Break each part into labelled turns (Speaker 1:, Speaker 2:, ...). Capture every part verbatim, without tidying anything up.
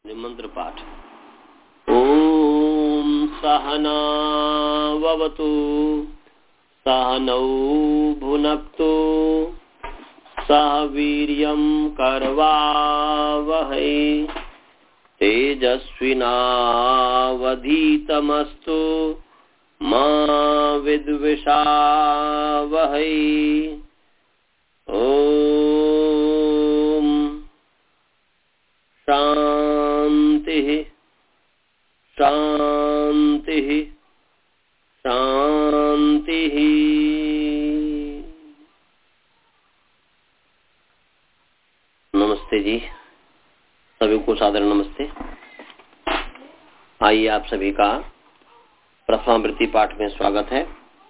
Speaker 1: मंत्र पाठ। ओम सहना ववतु सहनौ भुनक्तु सह वीर्यं करवावहै तेजस्विनावधीतमस्तु मा विद्विषावहै। ओम शांति शांति शांति। नमस्ते जी, सभी को सादर नमस्ते। आइए आप सभी का प्रथमावृत्ति पाठ में स्वागत है।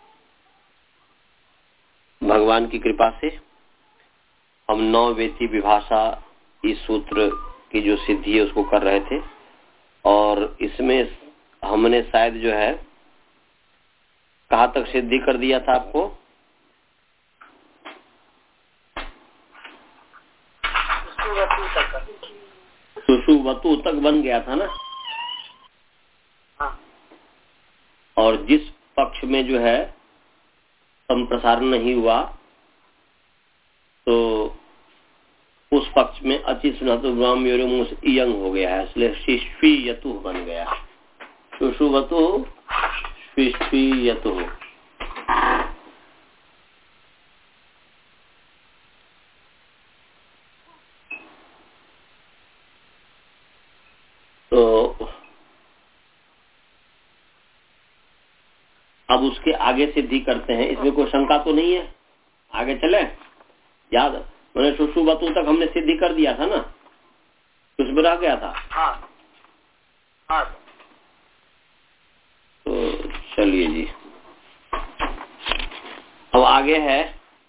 Speaker 1: भगवान की कृपा से हम नौ वेती विभाषा इस सूत्र की जो सिद्धि है उसको कर रहे थे, और इसमें हमने शायद जो है कहाँ तक सिद्धि कर दिया था आपको? सुषुवतु तक बन गया था ना। हाँ। और जिस पक्ष में जो है संप्रसारण नहीं हुआ तो उस पक्ष में अति सुनातु ब्राह्मण इयंग हो गया है, इसलिए शिष्यतु बन गया। सुषुवतु शिष्यतु। तो अब उसके आगे सिद्धि करते हैं। इसमें कोई शंका तो नहीं है? आगे चले। याद मैंने सुषुवतु तक हमने सिद्धि कर दिया था ना, कुछ भी रह गया था। हाँ। हाँ। तो चलिए जी, अब आगे है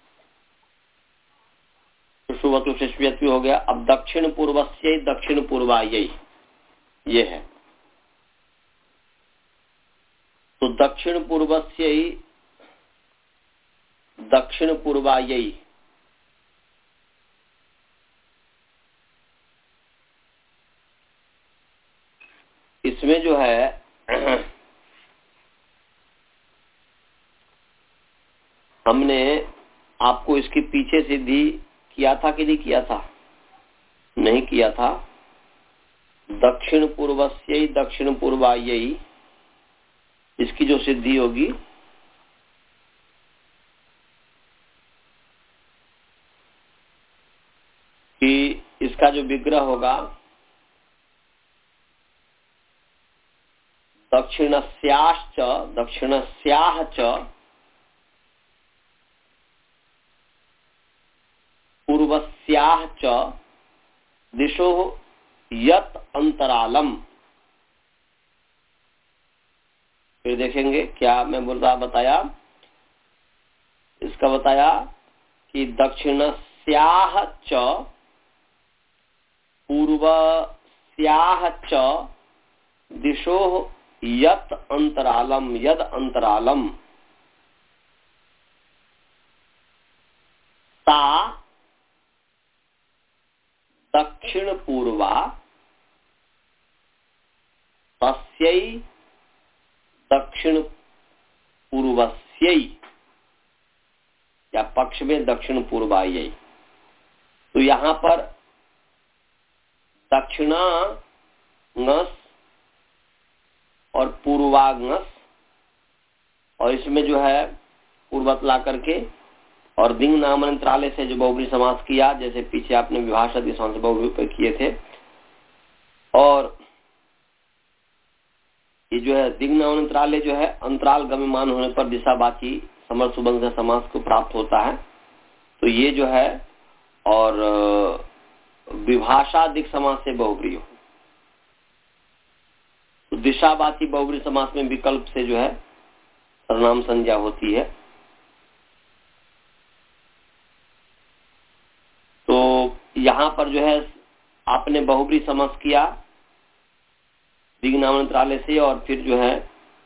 Speaker 1: सुषुवतु शिष्यत्व हो गया। अब दक्षिण पूर्वस्य दक्षिण पूर्वायै ये है। तो दक्षिण पूर्वस्य दक्षिण पूर्वायै इसमें जो है हमने आपको इसके पीछे सिद्धि किया था कि नहीं किया था? नहीं किया था। दक्षिण पूर्वस्य दक्षिण पूर्वायै इसकी जो सिद्धि होगी कि इसका जो विग्रह होगा दक्षिणस्याश्च दक्षिणस्याह च पूर्वस्याह च दिशो यत अंतरालम। फिर देखेंगे क्या मैं बोल रहा बताया। इसका बताया कि दक्षिणस्याह च पूर्वस्याह च दिशो यत अंतरालम यद अंतरालम ता दक्षिण पूर्वा तस्यै दक्षिण पूर्वस्यै या पक्ष में दक्षिण पूर्वायै। तो यहाँ पर दक्षिणांश और पूर्वांश, और इसमें जो है पूर्वत ला करके और दिंग नाम अंतराले से जो बहुब्री समास किया, जैसे पीछे आपने विभाषा दिशांश बहुब्री पर किए थे। और ये जो है दिंग नाम अंतराले जो है अंतराल गम्यमान होने पर दिशावाची समर्थ सुबंध से समास को प्राप्त होता है। तो ये जो है और विभाषा दिक समास से बहुब्री हो। तो दिशावाची बहुब्री समास में विकल्प से जो है सर्वनाम संज्ञा होती है। तो यहाँ पर जो है आपने बहुब्री समास किया दिग्नामंत्रालय से, और फिर जो है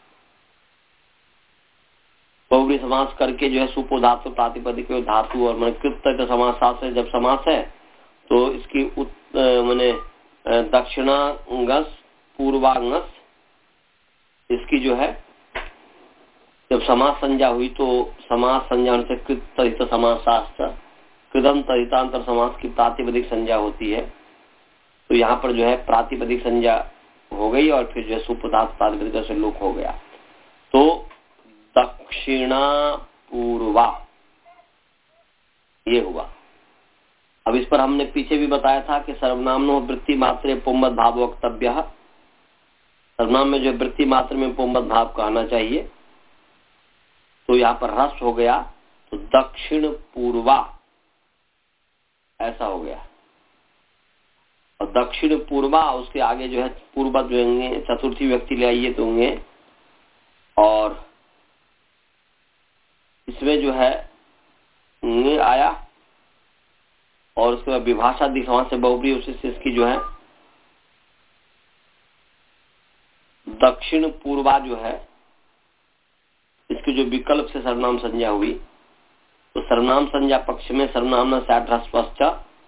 Speaker 1: बहुब्री समास करके जो है सुपो धातु प्रातिपदिक धातु और मैंने कृत समास से जब समास है तो इसकी मैंने दक्षिणांगस पूर्वांगस, इसकी जो है जब समास संज्ञा हुई तो समास संज्ञा से कृत तरित समासास्त्र कृदम तरितांतर समास की प्रातिपदिक संज्ञा होती है। तो यहाँ पर जो है प्रातिपदिक संज्ञा हो गई और फिर जो है सुपदार्थ प्रातिपदिक से लोक हो गया। तो दक्षिणा पूर्वा ये हुआ। अब इस पर हमने पीछे भी बताया था कि सर्वनामनो वृत्ति मात्रे पुंबत भाव वक्तव्य, सर्वनाम में जो वृत्ति मात्र में पुंबत भाव कहना चाहिए। तो यहाँ पर ह्रस्व हो गया तो दक्षिण पूर्वा ऐसा हो गया। और दक्षिण पूर्वा उसके आगे जो है पूर्वत जो होंगे चतुर्थी व्यक्ति ले आइए तो होंगे, और इसमें जो है आया और उसके बाद विभाषा दिखावा से बहुब्री उसी से इसकी जो है दक्षिण पूर्वा जो है इसकी जो विकल्प से सर्वनाम संज्ञा हुई। तो सर्वनाम संज्ञा पक्ष में सर्वनाम स्याट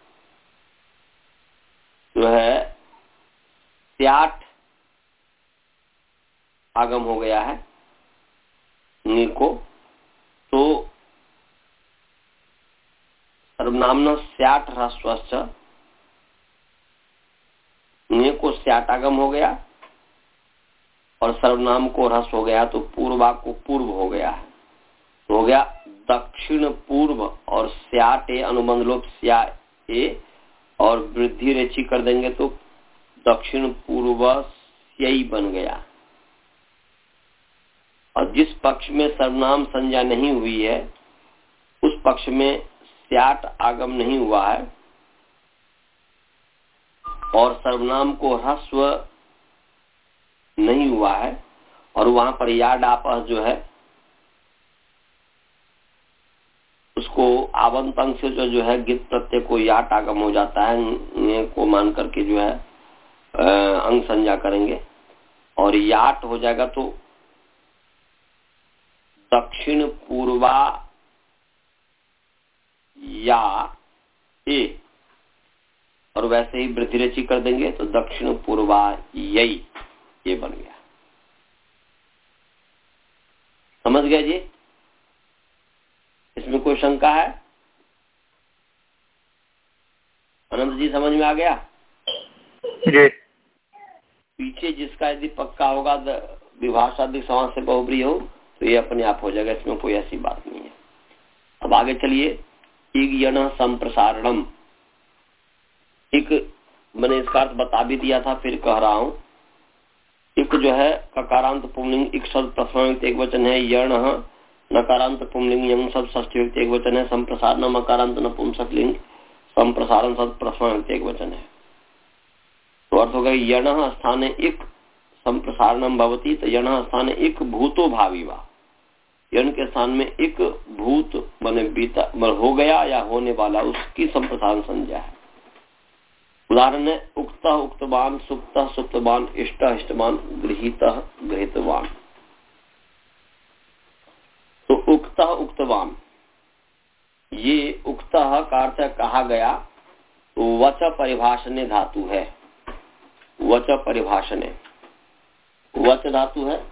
Speaker 1: जो है स्याट आगम हो गया है नी को। तो सर्वनाम स्याट ह्रस्वश्च ने को स्याट आगम हो गया और सर्वनाम को ह्रस्व हो गया तो पूर्वा को पूर्व हो गया है। तो हो गया दक्षिण पूर्व और स्याट ए अनुबंध लोप स्या ए और वृद्धि रेची कर देंगे तो दक्षिण पूर्व स्यई बन गया। और जिस पक्ष में सर्वनाम संज्ञा नहीं हुई है उस पक्ष में स्याट आगम नहीं हुआ है और सर्वनाम को ह्रस्व नहीं हुआ है और वहां पर या डाप जो है उसको आवंत अंग से जो, जो है गित प्रत्यय को याट आगम हो जाता है को मान करके जो है अंग संज्ञा करेंगे और याट हो जाएगा तो दक्षिण पूर्वा या ए और वैसे ही वृद्धि रेची कर देंगे तो दक्षिण पूर्वा यही ये बन गया। समझ गए जी? इसमें कोई शंका है? अनंत जी समझ में आ गया
Speaker 2: जी?
Speaker 1: पीछे जिसका यदि पक्का होगा विभाषादिक समास से बहुब्री हो तो ये अपने आप हो जाएगा, इसमें कोई ऐसी बात नहीं है। अब आगे चलिए। इग्यण संप्रसारणम, एक मैंने इसका अर्थ बता भी दिया था फिर कह रहा हूं। एक जो है ककारांत पुंलिंग एक शब्द प्रथमा एक वचन है, यण नकारांत पुंलिंग यंग शब्द षष्ठी व्यक्ति एक वचन है, संप्रसारण मकारांत नपुंसक लिंग संप्रसारण शब्द प्रथमा व्यक्ति एक वचन है। तो अर्थ हो गया यण स्थाने एक संप्रसारणम भवती, तो यण स्थाने एक भूतो भावी वा, यण के स्थान में एक भूत बने बीता हो गया या होने वाला उसकी संप्रसारण संज्ञा है। उदाहरण है उक्त उक्तवान सुप्त सुप्तवान इष्ट इष्टवान गृहीत गृहीतवान। तो उक्त उक्तवान ये उक्त का अर्थ कहा गया तो वच परिभाषणे धातु है, वच परिभाषणे वच धातु है,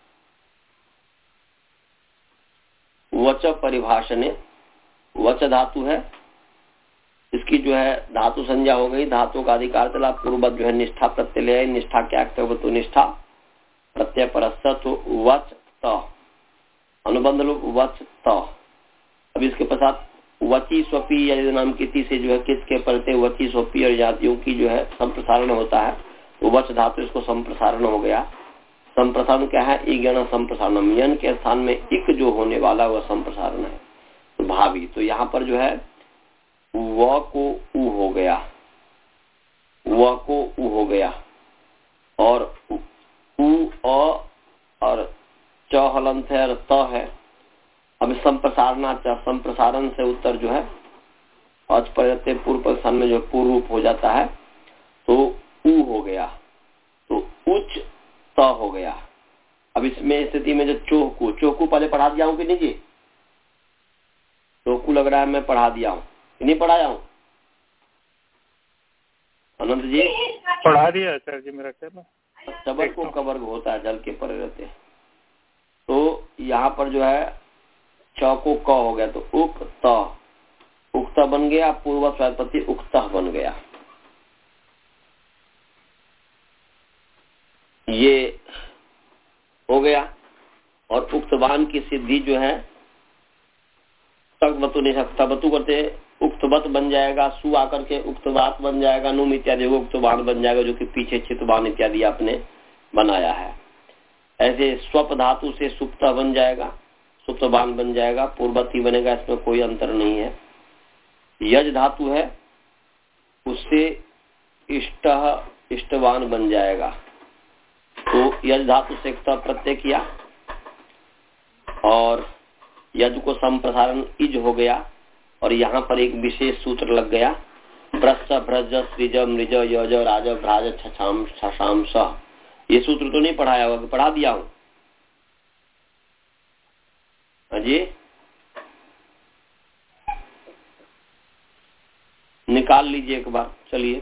Speaker 1: वच परिभाषणे वच धातु है। इसकी जो है धातु संज्ञा हो गई, धातु का अधिकार चला पूर्ववत जो है निष्ठा प्रत्यय है, निष्ठा क्या तो निष्ठा प्रत्यय परस्थ तो वच त अनुबंध लोग वच त। अब इसके पश्चात वची स्वपी या नाम की से जो है किसके परते वची स्वपी और जातियों की जो है संप्रसारण होता है तो वच धातु इसको संप्रसारण हो गया। संप्रसारण क्या है? इगण संप्रसारणम, यन के स्थान में इक जो होने वाला वह संप्रसारण है तो भावी। तो यहाँ पर जो है व को उ हो गया, व को उ हो गया और उ अ और च हलंत है और त है। अब संप्रसारणा संप्रसारण से उत्तर जो है अच प्रत्यय पूर्व स्थान में जो पूर्व रूप हो जाता है तो उ हो गया तो उच्च त हो गया। अब इसमें स्थिति में जो चोहकू चोहकू पहले पढ़ा दिया हूं कि नहीं जी? चोहकू लग रहा है मैं पढ़ा दिया हूं कि नहीं पढ़ाया हूं? अनंत जी
Speaker 2: पढ़ा दिया आचार्य जी मेरा ख्याल है।
Speaker 1: चबर को कवर्ग होता है, जल के परे रहते हैं। तो यहाँ पर जो है च को क हो गया तो उक्त, उक्त बन गया, पूर्व स्वात्पत्ति उक्त बन गया। ये हो गया। और उक्तवान की सिद्धि जो है तकवतु नहीं तकवतु करते उक्तवत बन जाएगा, सु आकर के उक्तवात बन जाएगा, नुम इत्यादि उक्तवान बन जाएगा, जो कि पीछे चितवान इत्यादि आपने बनाया है। ऐसे स्वप धातु से सुप्त बन जाएगा, सुप्तवान बन जाएगा, पूर्वती बनेगा, इसमें कोई अंतर नहीं है। यज धातु है उससे इष्ट इष्टवान बन जाएगा, तो यज धातु से प्रत्यय किया और यज को संप्रसारण इज हो गया। और यहाँ पर एक विशेष सूत्र लग गया, ब्रश्च भ्रज सृज मृज यज राज भ्राज छछाम छशाम स। ये सूत्र तो नहीं पढ़ाया होगा, पढ़ा दिया हूं जी। निकाल लीजिए एक बार। चलिए,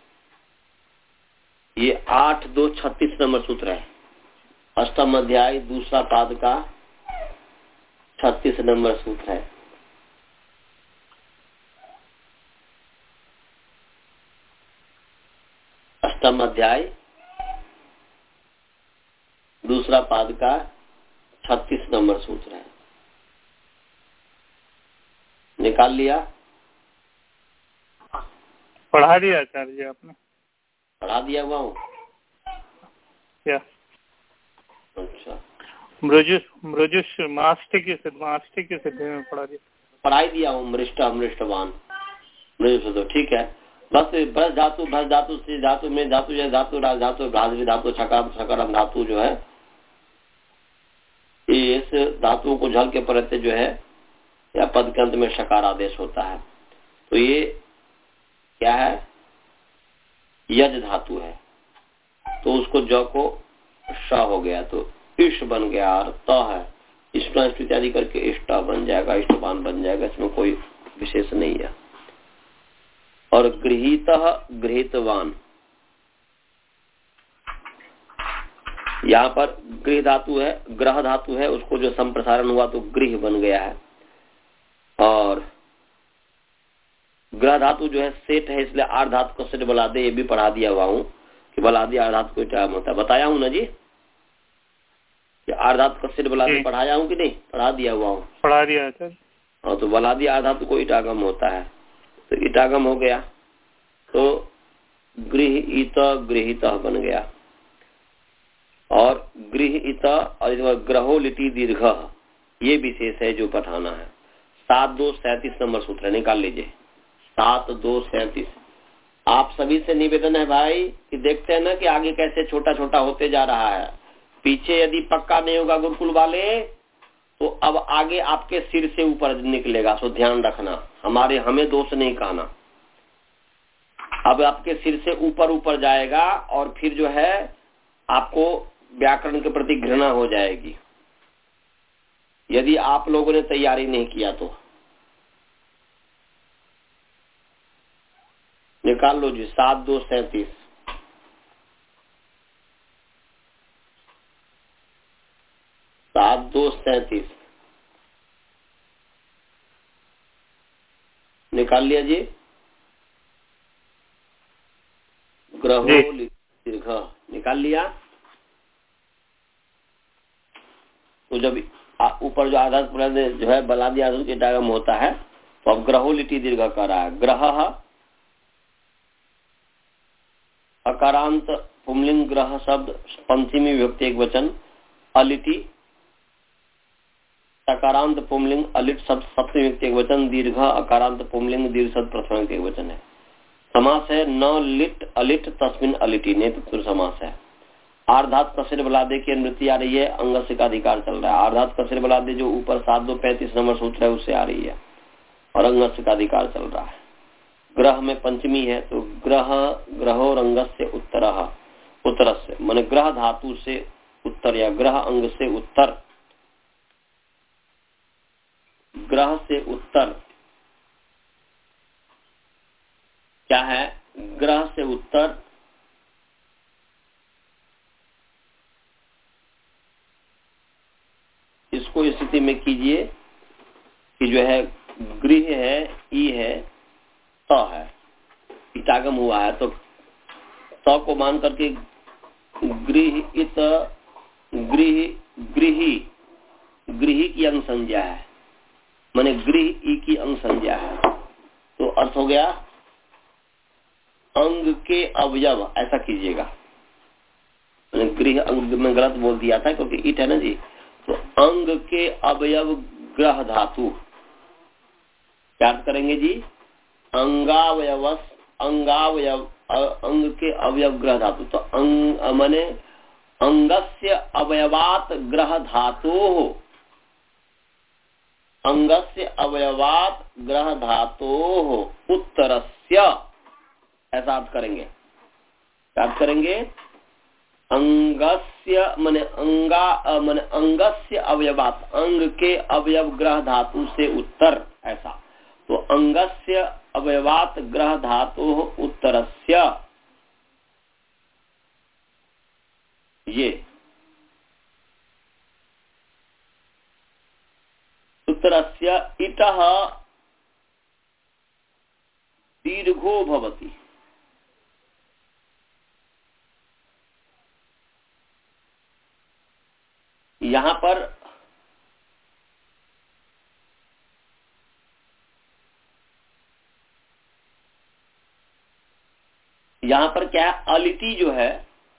Speaker 1: ये आठ दो छत्तीस नंबर सूत्र है, अष्टम अध्याय दूसरा पाद का छत्तीस नंबर सूत्र है। अष्टम अध्याय दूसरा पाद का छत्तीस नंबर सूत्र है। निकाल लिया?
Speaker 2: पढ़ा दिया आचार्य जी आपने?
Speaker 1: पढ़ा दिया हुआ हूँ
Speaker 2: क्या?
Speaker 1: अच्छा,
Speaker 2: मृजुष मृजुष मास्टिक मास्टिक सिद्धि में पढ़ा दिया,
Speaker 1: पढ़ाई दिया हूँ। मृष्ट अमृष्टवान मृजुष, तो ठीक है। बस ब्रज धातु भ्रज धातु से धातु में धातु जो धातु राज धातु भ्राजवी धातु छकार छकारम धातु जो है, इस धातुओं को झल के परते जो है या पद के अंत में शकार आदेश होता है। तो ये क्या है? यज धातु है, तो उसको ज को श हो गया तो इष्ट बन गया। और त है इष्ट इत्यादि करके इष्ट बन जाएगा, इष्टवान बन जाएगा, इसमें कोई विशेष नहीं है। और गृहीत गृहीतवान, यहाँ पर गृह धातु है, ग्रह धातु है, उसको जो संप्रसारण हुआ तो गृह बन गया है। और ग्रह धातु जो है सेठ है, इसलिए आठ धातु को सेठ बला दे, ये भी पढ़ा दिया हुआ हूँ कि बला दिया आठ धातु को टाइम होता है। बताया हूँ ना जी कि आठ धातु को सेठ बला दे, पढ़ाया हूँ कि नहीं? पढ़ा दिया हुआ हूँ,
Speaker 2: पढ़ा दिया सर।
Speaker 1: हाँ, तो बला दिया आठ धातु को इटागम होता है, तो इटागम हो गया तो गृहीत गृहीत बन गया। और गृहीत और ग्रहो लिटि दीर्घ, ये विशेष है जो पढ़ाना है। सात दो सैंतीस नंबर सूत्र निकाल लीजिए। सात दो सैंतीस। आप सभी से निवेदन है भाई कि देखते हैं ना कि आगे कैसे छोटा छोटा होते जा रहा है। पीछे यदि पक्का नहीं होगा गुरुकुल वाले तो अब आगे आपके सिर से ऊपर निकलेगा, सो ध्यान रखना। हमारे हमें दोष नहीं कहना, अब आपके सिर से ऊपर ऊपर जाएगा और फिर जो है आपको व्याकरण के प्रति घृणा हो जाएगी यदि आप लोगों ने तैयारी नहीं किया तो। निकाल लो जी। सात दो सैंतीस। सात दो सैंतीस निकाल लिया जी। ग्रहो दीर्घ निकाल लिया। तो जब ऊपर जो आधार जो है बलादी आधार के डायग्राम होता है तो अब ग्रहो लिटि दीर्घ कर रहा है। ग्रह अकारांत पुंलिंग ग्रह शब्द पंचमी विभक्ति एक वचन, अलिटि सकारांत पुंलिंग अलिट शब्द सप्तमी विभक्ति एक वचन, दीर्घ अकारांत पुंलिंग दीर्घ शब्द प्रथम विभक्ति एक वचन है। समास है न लिट अलिट तस्मिन अलिटि, नेतृत्व समास है। आर्धात कसिर बलादे की अनुवृत्ति आ रही है, अंगस्य का अधिकार चल रहा है। आर्धात कसिर बलादे जो ऊपर सात दो पैंतीस नंबर सूत्र है उससे आ रही है और अंगस्य का अधिकार चल रहा है। ग्रह में पंचमी है तो ग्रह ग्रहो रंगस्य उत्तर उत्तर से माने ग्रह धातु से उत्तर या ग्रह अंग से उत्तर, ग्रह से उत्तर क्या है? ग्रह से उत्तर, इसको स्थिति में कीजिए कि जो है गृह है, ई है, त है, इटागम हुआ है, तो त को मान करके गृह इत गृह गृही गृही की अंग संज्ञा है, माने गृह ई की अंग संज्ञा है। तो अर्थ हो गया अंग के अवयव, ऐसा कीजिएगा। मैंने गृह अंग में गलत बोल दिया था क्योंकि ईट है ना जी। तो अंग के अवयव ग्रह धातु क्या करेंगे जी? अंगावयव अंगावयव अंग के अवयव ग्रह धातु। तो अंग माने अंगस्य अवयवात ग्रह धातु, अंगस्य अवयवात ग्रह धातु उत्तरस्य, ऐसा अर्थ करेंगे। क्या अर्थ करेंगे? अंगस्य माने अंगा माने अंगस्य अवयवात, अंग के अवयव ग्रह धातु से उत्तर, ऐसा। तो अंगस्य अवयवात ग्रह धातु उत्तरस्य, ये उत्तरस्य इतः दीर्घो भवति। यहां पर यहां पर क्या है? अलिति जो है,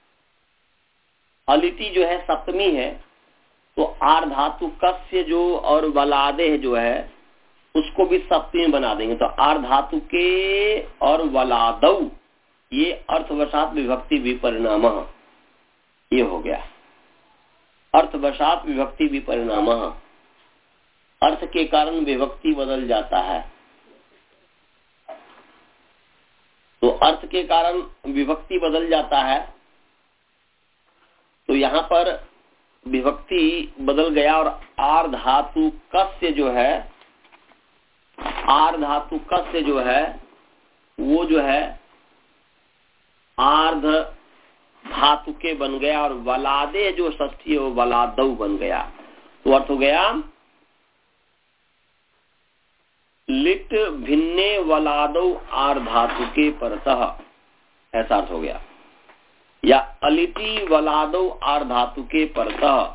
Speaker 1: अलिति जो है सप्तमी है, तो आर धातु कस्य जो और वलादे जो है उसको भी सप्तमी बना देंगे। तो आर धातु के और वलादौ, ये अर्थवशात विभक्ति विपरिणाम, ये हो गया अर्थवशात विभक्ति विपरिणाम। अर्थ के कारण विभक्ति बदल जाता है। तो अर्थ के कारण विभक्ति बदल जाता है, तो यहाँ पर विभक्ति बदल गया और आर धातु कस्य जो है, आर धातु कस्य जो है वो जो है आर्ध धातु के बन गया और वलादे जो षष्ठी है वो वलादौ बन गया। तो अर्थ हो गया लिट भिन्ने वलादौ आर धातु के परतः, ऐसा अर्थ हो गया। या अलिटी वलादौ आर धातु के परतः,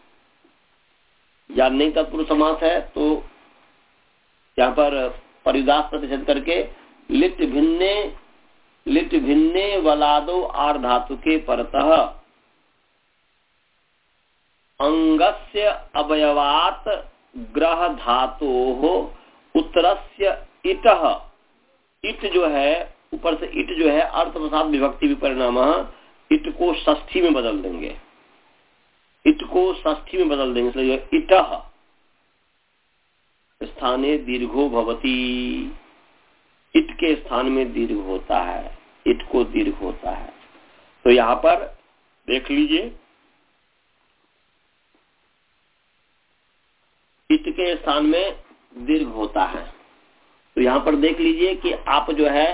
Speaker 1: या नहीं तत्पुरुष समास है तो यहाँ पर परिदास प्रतिशत करके लिट भिन्ने लिट भिन्ने वलादौ आर धातु के परतः अंगस्य अवयवात ग्रह धातु उत्तरस्य इटः, इट जो है ऊपर से इट जो है अर्थवशात विभक्ति विपरिणाम, इट को षष्ठी में बदल देंगे, इट को षष्ठी में बदल देंगे, इसलिए इटः स्थाने दीर्घो भवति, इट के स्थान में दीर्घ होता है, इट को दीर्घ होता है। तो यहाँ पर देख लीजिए इट के स्थान में दीर्घ होता है। तो यहाँ पर देख लीजिए कि आप जो है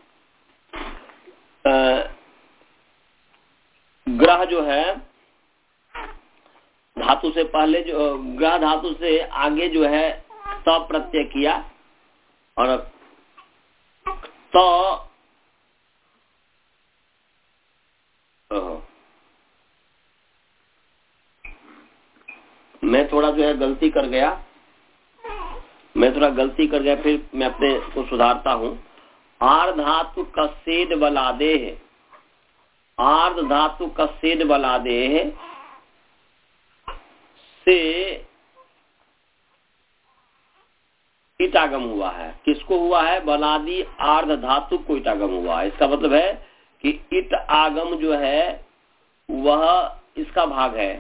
Speaker 1: ग्रह जो है धातु से पहले जो ग्रह धातु से आगे जो है त प्रत्यय किया और त मैं थोड़ा जो है गलती कर गया मैं थोड़ा गलती कर गया फिर मैं अपने को सुधारता हूं। आर्ध धातु कसेद बलादे है, आर्ध धातु कसेद बलादे है से इटागम हुआ है। किसको हुआ है? बलादी आर्ध धातु को इटागम हुआ है। इसका मतलब है कि इट आगम जो है वह इसका भाग है,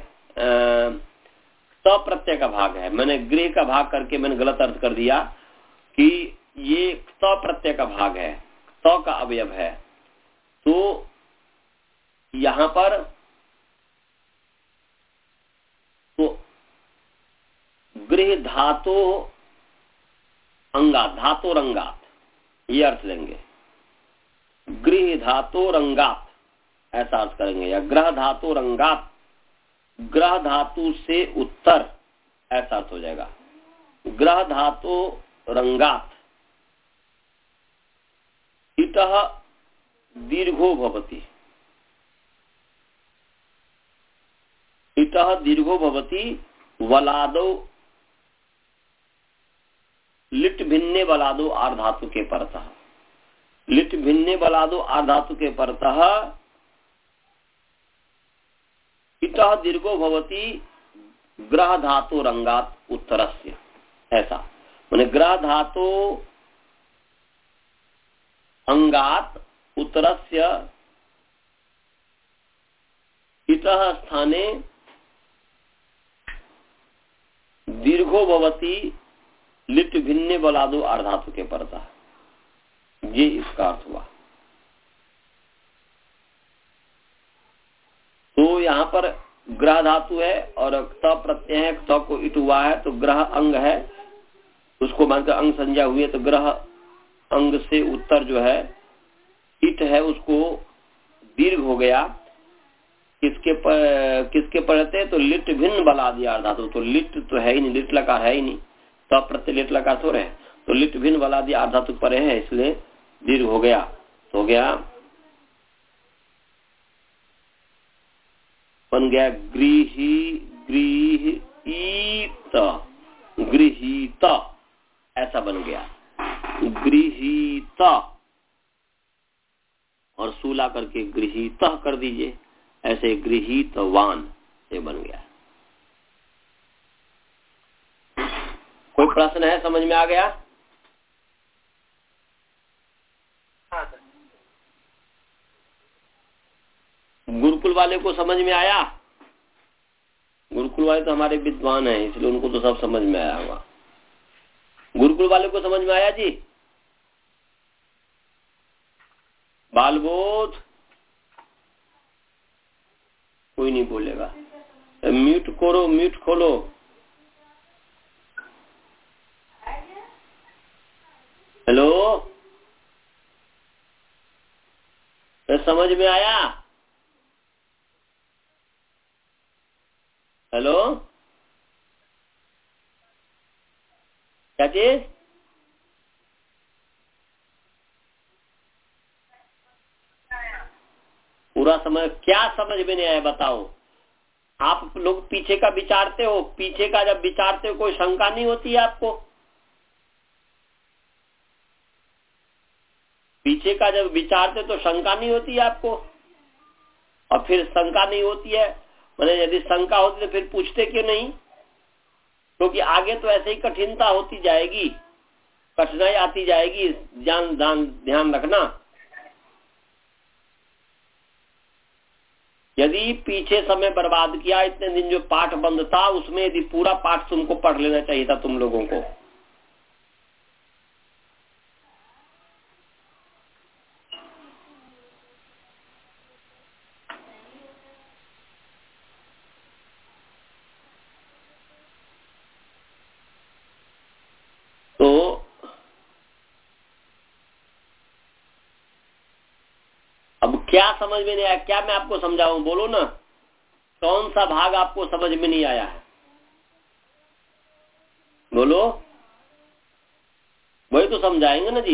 Speaker 1: त प्रत्यय का भाग है। मैंने गृह का भाग करके मैंने गलत अर्थ कर दिया कि ये त प्रत्यय का भाग है, त का अवयव है। तो यहां पर तो गृह धातु अंगात, धातु रंगात, ये अर्थ लेंगे। गृह धातु रंगात ऐसा अर्थ करेंगे, या ग्रह धातु रंगात ग्रह धातु से उत्तर ऐसा अर्थ हो जाएगा। ग्रह धातु रंगात इतः दीर्घो भवति, इतः दीर्घो भवति वलादो लिट भिन्ने बलादो आर धातु के परतः, लिट भिन्ने बलादो आर धातु के परतः इतः दीर्घो भवति ग्रह धातु रंगात उत्तरस्य, ऐसा माने ग्रह धातु अंगात उत्तरस्य इतः स्थाने दीर्घो भवति लिट भिन्ने बलादो आर धातु के परतः, ये इसका अर्थ हुआ। तो यहाँ पर ग्रह धातु है और त प्रत्यय है, त को इट हुआ है तो ग्रह अंग है, उसको मानकर अंग संज्ञा हुई है, तो ग्रह अंग से उत्तर जो है इट है उसको दीर्घ हो गया। किसके पर किसके पढ़ते तो लिट भिन्न बला दिया धातु, तो लिट तो है ही नहीं, लिट लकार है ही नहीं, तब प्रत्यय लिट लकार तो रहे, तो लिट भिन्न बला दिया धातु परे है इसलिए दीर्घ हो गया। तो हो गया बन गया गृही गृहीत, गृहीत ऐसा बन गया गृहीत, और सूला करके गृहीत कर दीजिए, ऐसे गृहीतवान ये बन गया। कोई प्रश्न है, समझ में आ गया? गुरुकुल वाले को समझ में आया? गुरुकुल वाले तो हमारे विद्वान हैं इसलिए उनको तो सब समझ में आया होगा। गुरुकुल वाले को समझ में आया जी? बालबोध कोई नहीं बोलेगा, म्यूट करो, म्यूट खोलो। हेलो, तो समझ में आया? हेलो, क्या चीज? पूरा समझ, क्या समझ में नहीं आया बताओ? आप लोग पीछे का विचारते हो, पीछे का जब विचारते हो कोई शंका नहीं होती है आपको? पीछे का जब विचारते तो शंका नहीं होती है आपको? और फिर शंका नहीं होती है मैंने यदि शंका होती तो फिर पूछते क्यों नहीं? क्योंकि तो आगे तो ऐसे ही कठिनता होती जाएगी, कठिनाई आती जाएगी, ध्यान ध्यान ध्यान रखना। यदि पीछे समय बर्बाद किया, इतने दिन जो पाठ बंद था उसमें यदि पूरा पाठ तुमको पढ़ लेना चाहिए था तुम लोगों को। तो अब क्या समझ में नहीं आया? क्या मैं आपको समझाऊं? बोलो ना, कौन सा भाग आपको समझ में नहीं आया है? बोलो, वही तो समझाएंगे ना जी।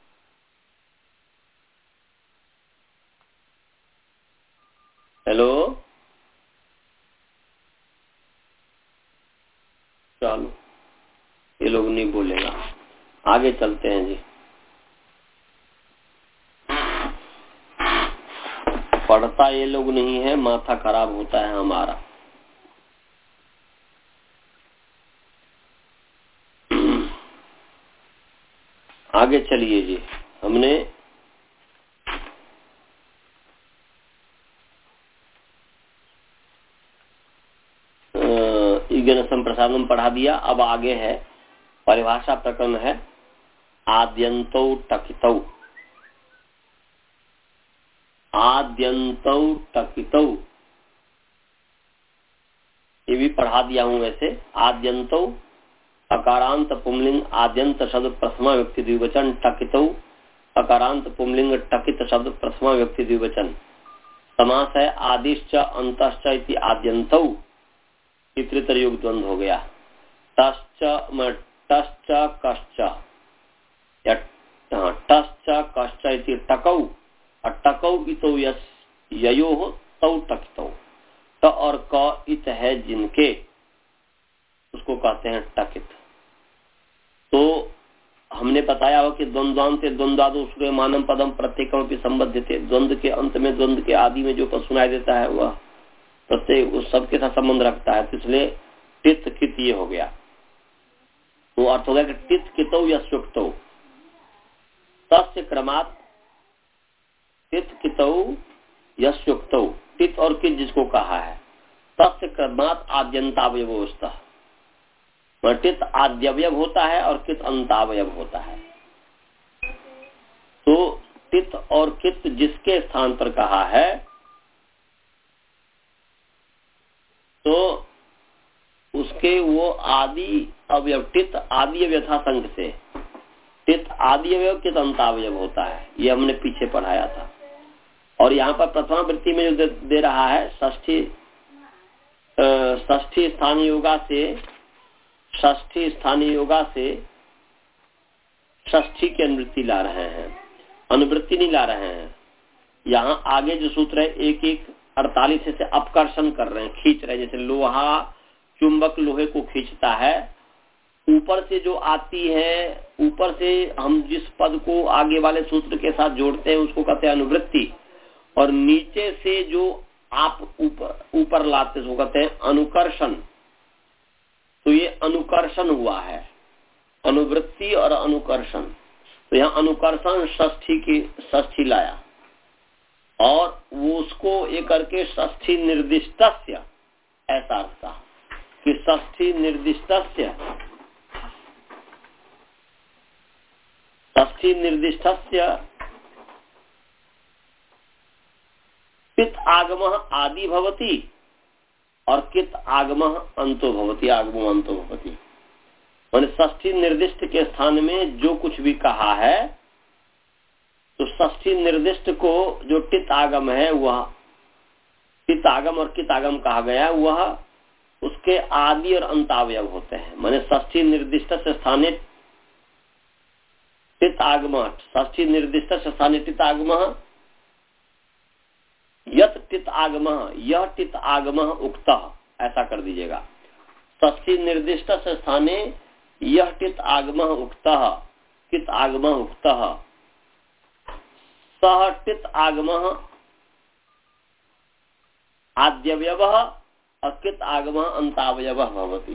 Speaker 1: हेलो, चलो ये लोग नहीं बोलेगा, आगे चलते हैं जी। पढ़ता ये लोग नहीं है, माथा खराब होता है हमारा। आगे चलिए जी। हमने इगन संप्रसारण पढ़ा दिया। अब आगे है परिभाषा प्रकरण है आद्यंतौ टकितौ। आद्यंतौ टकितौ ये भी पढ़ा दिया हूं वैसे। आद्यंतौ अकारांत पुंलिंग आद्यंत शब्द प्रथमा व्यक्ति द्विवचन टकितौ अकारांत पुंलिंग टकित शब्द प्रथमा व्यक्ति द्विवचन। समास है आदिश्च अंतश्च इति आद्यंतौ, पितृतर युग द्वंद्व हो गया। टश्च टश्च कश्च या टश्च कश्च इति टकौ, टकौ इतो यस ययोः तौ टकितौ। ट और क इत है जिनके, उसको कहते हैं टकित। तो हमने बताया हो कि द्वंद्वांते द्वंद्वादो सूर्यमानम पदम प्रत्येकम भी संबद्ध थे। द्वंद्व के अंत में, द्वंद्व के आदि में जो पद सुनाई देता है वह प्रत्येक उस सबके साथ संबंध रखता है। तो इसलिए टित कित ये हो गया। तो अर्थ हो गया कि टित कितौ या सुक्तौ, तस्य क्रमात् टित कितौ या सुक्तौ। टित और कित जिसको कहा है, तस्य क्रमात् आद्यंतावयवस्था, टित आद्यवयव होता है और कित अंतावयव होता है। तो टित और कित जिसके स्थान पर कहा है, तो उसके वो आदि अवयव, टित आदि अवयव था संघ से, टित आदि अवयव कित अंतावयव होता है, ये हमने पीछे पढ़ाया था। और यहाँ पर प्रथमा वृत्ति में जो दे, दे रहा है षष्ठी षष्ठी स्थानीय योगा से, षष्ठी स्थानीय योगा से षष्ठी की अनुवृत्ति ला रहे हैं, अनुवृत्ति नहीं ला रहे हैं। यहाँ आगे जो सूत्र है एक एक अड़तालीस से अपकर्षण कर रहे हैं, खींच रहे हैं। जैसे लोहा चुंबक लोहे को खींचता है, ऊपर से जो आती है, ऊपर से हम जिस पद को आगे वाले सूत्र के साथ जोड़ते हैं उसको कहते हैं अनुवृत्ति, और नीचे से जो आप ऊपर ऊपर लाते हैं उसको कहते हैं अनुकर्षण। तो ये अनुकर्षण हुआ है, अनुवृत्ति और अनुकर्षण। तो यहाँ अनुकर्षण षष्ठी की षष्ठी लाया, और वो उसको एक करके षष्ठी निर्दिष्टस्य, ऐसा अर्थ था कि षष्ठी निर्दिष्टस्य, षष्ठी निर्दिष्टस्य पित आगमः आदि भवति और कित आगमः अंतो भवति, आगमो अंतो भवति। माने षष्ठी निर्दिष्ट के स्थान में जो कुछ भी कहा है, तो षष्ठी निर्दिष्ट को जो टित आगम है, वह टित आगम और कित आगम कहा गया, वह उसके आदि और अंतावयव होते हैं। माने षष्ठी निर्दिष्ट से स्थाने टित आगम, षष्ठी निर्दिष्ट से स्थाने टित आगम, यत टित आगम, यह टित आगम उक्तः, ऐसा कर दीजिएगा। षष्ठी निर्दिष्ट से स्थाने यह टित आगम उक्तः, कित आगम उक्तः, सह टित आगम आद्यवयव अकित आगम अंतावयव भवति।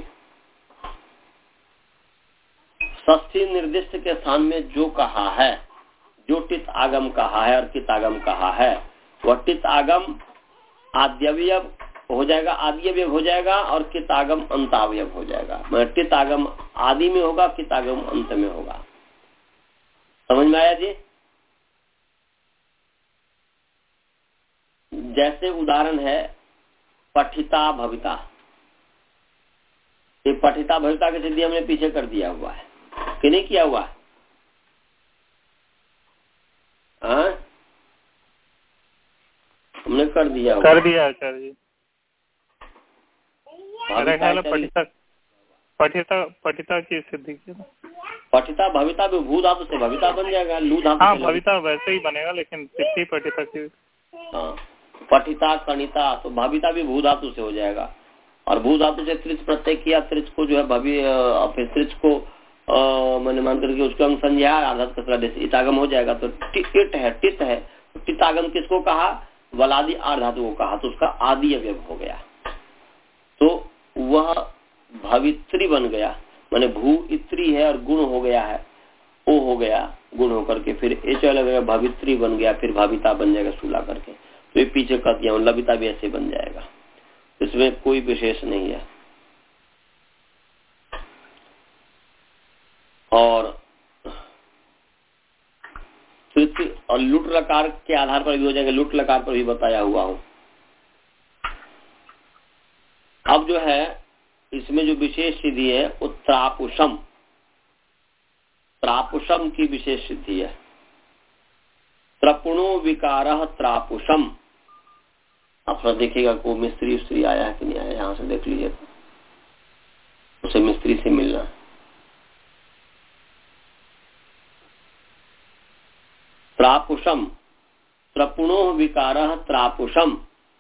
Speaker 1: षष्ठी निर्दिष्ट के स्थान में जो कहा है, जो टित आगम कहा है और कित आगम कहा है, वह टित आगम आद्यवयव हो जाएगा, आद्यवयव हो जाएगा, और कित आगम अंतावयव हो जाएगा। मतलब टित आगम आदि में होगा, कित आगम अंत में होगा। समझ में आया जी? जैसे उदाहरण है पठिता भविता। ये पठिता भविता की सिद्धि हमने पीछे कर दिया हुआ है कि नहीं किया हुआ है? हाँ, हमने कर दिया हुआ।
Speaker 2: कर दिया कर दिया मेरे ख्याल में पठिता पठिता पठिता की सिद्धि की ना।
Speaker 1: पठिता भविता भी भू धातु से भविता बन जाएगा, लू धातु।
Speaker 2: हाँ, भविता वैसे ही बनेगा, लेकिन सिद्धि पठिता की।
Speaker 1: हाँ, पठिता कणिता, तो भविता भी भू धातु से हो जाएगा। और भू धातु से त्रिच प्रत्यय किया, त्रिच को जो है भवि, फिर त्रिच को मैंने मान करके उसको अंग संज्ञा आधात कसरा इतागम हो जाएगा। तो टिट है, टित है, टितागम किसको कहा? वलादि आर धातु को कहा, तो उसका आदि अवयव हो गया। तो वह भवित्री बन गया, माने भू इत्री है और गुण हो गया है, ओ हो गया गुण होकर के, फिर ए चला गया, भवित्री बन गया, फिर भाविता बन जाएगा सूला करके। तो ये पीछे कर दिया, लविता भी ऐसे बन जाएगा, इसमें कोई विशेष नहीं है। और और लुट लकार के आधार पर भी हो जाएगा, लुट लकार पर भी बताया हुआ हूं। अब जो है इसमें जो विशेष सिद्धि है वो त्रापुषम, त्रापुषम की विशेष सिद्धि है। त्रपुणो विकारः त्रापुषम। आप थोड़ा देखिएगा को मिस्त्री उस्त्री आया है कि नहीं आया, यहाँ से देख लीजिए, उसे मिस्त्री से मिलना। त्रापुषम, त्रपुणो विकारः त्रापुषम,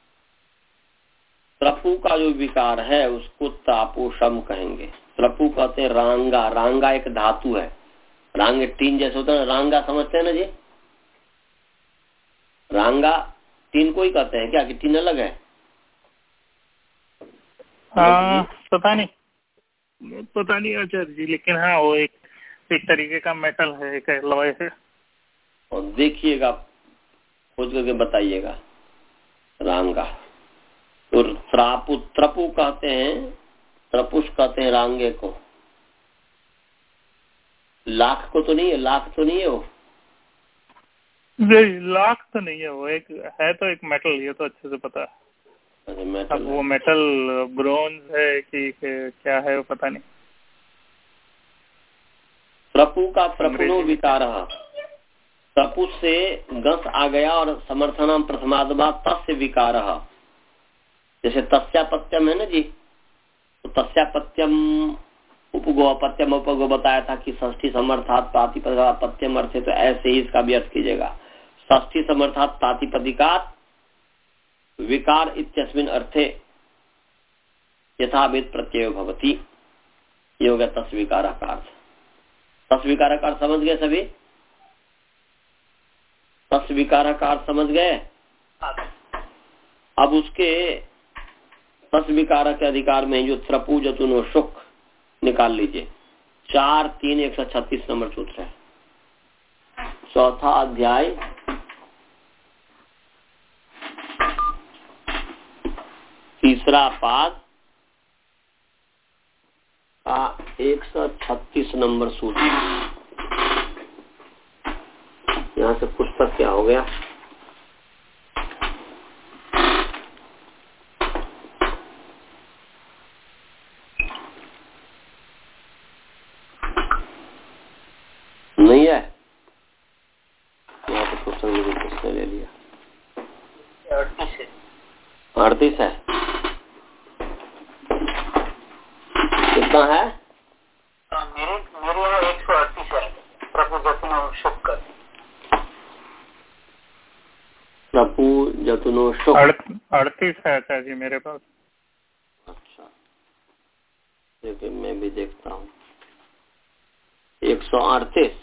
Speaker 1: त्रपु का जो विकार है उसको त्रापुषम कहेंगे। त्रपु कहते हैं रांगा, रांगा एक धातु है, रांग टीन जैसे होता है ना, रांगा समझते हैं ना जी, रांगा टीन को ही कहते हैं क्या कि टीन अलग है?
Speaker 2: हाँ पता नहीं पता नहीं आचार्य जी, लेकिन हाँ वो एक एक तरीके का मेटल है, एक अलॉय है।
Speaker 1: और देखिएगा खोज करके बताइएगा रांगा। तो त्रापु त्रपु कहते हैं, त्रपुष कहते हैं रांगे को। लाख को तो नहीं है, लाख तो नहीं है वो,
Speaker 2: नहीं लाख तो नहीं है वो, एक है तो एक मेटल, ये तो अच्छे से पता है।
Speaker 1: मेटल
Speaker 2: अब वो मेटल ब्रोंज है कि क्या है वो पता नहीं।
Speaker 1: त्रपु का त्रपुणो विकार, त्रपु से गस आ गया और समर्थनाम प्रथमादमा तस्य विकार, जैसे तस्यापत्यम है ना जी, तो तस्यापत्यम उपगो अपत्यम उपगो बताया था कि षष्ठी समर्थात प्रातिपदिकापत्यम अर्थ है, तो ऐसे ही इसका भी अर्थ कीजिएगा। षष्ठी समर्थात प्रातिपदिकात विकार इत्यस्मिन अर्थे यथाविध प्रत्यय भवति, ये हो गया तस्वीकार का अर्थ। तस्वीकार का अर्थ समझ गए सभी? तस्वीकार का अर्थ समझ गए? अब उसके तस्वीकार के अधिकार में जो त्रपु जतुनो शुक निकाल लीजिए, चार तीन एक सौ छत्तीस नंबर सूत्र है, चौथा अध्याय तीसरा पाद का एक सौ छत्तीस नंबर सूत्र। यहाँ से पुस्तक क्या हो गया? नहीं है, यहाँ से पुस्तक मुझे किसने ले लिया? अड़तीस है, अड़तीस है, कितना है?
Speaker 3: मेरे मेरे यहाँ एक सौ अड़तीस है, प्रभु जतुनो शुक,
Speaker 1: प्रभु जतुनो शुक
Speaker 2: अड़तीस है अच्छा जी मेरे पास।
Speaker 1: अच्छा देखिए मैं भी देखता हूँ, एक सौ अड़तीस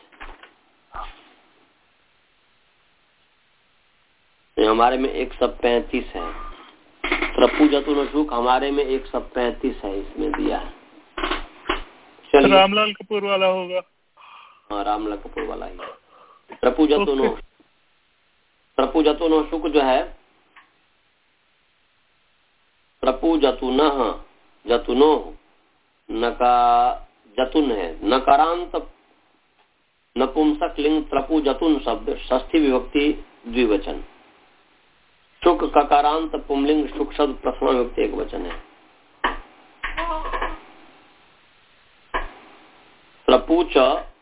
Speaker 1: हमारे में एक सौ पैंतीस है, प्रभु जतुनो शुक हमारे में एक सौ पैंतीस है, इसमें दिया है।
Speaker 2: रामलाल कपूर वाला होगा।
Speaker 1: हाँ रामलाल कपूर वाला ही। प्रभु जतुनो प्रभु जतुनो शुक जो है, प्रभु जतुन जतुनो नका जतुन है, नकारांत नपुंसक लिंग प्रभु जतुन शब्द षष्ठी विभक्ति द्विवचन, शुक ककारांत पुंलिंग शुक शब्द प्रथमा विभक्ति एक वचन है। प्रपूच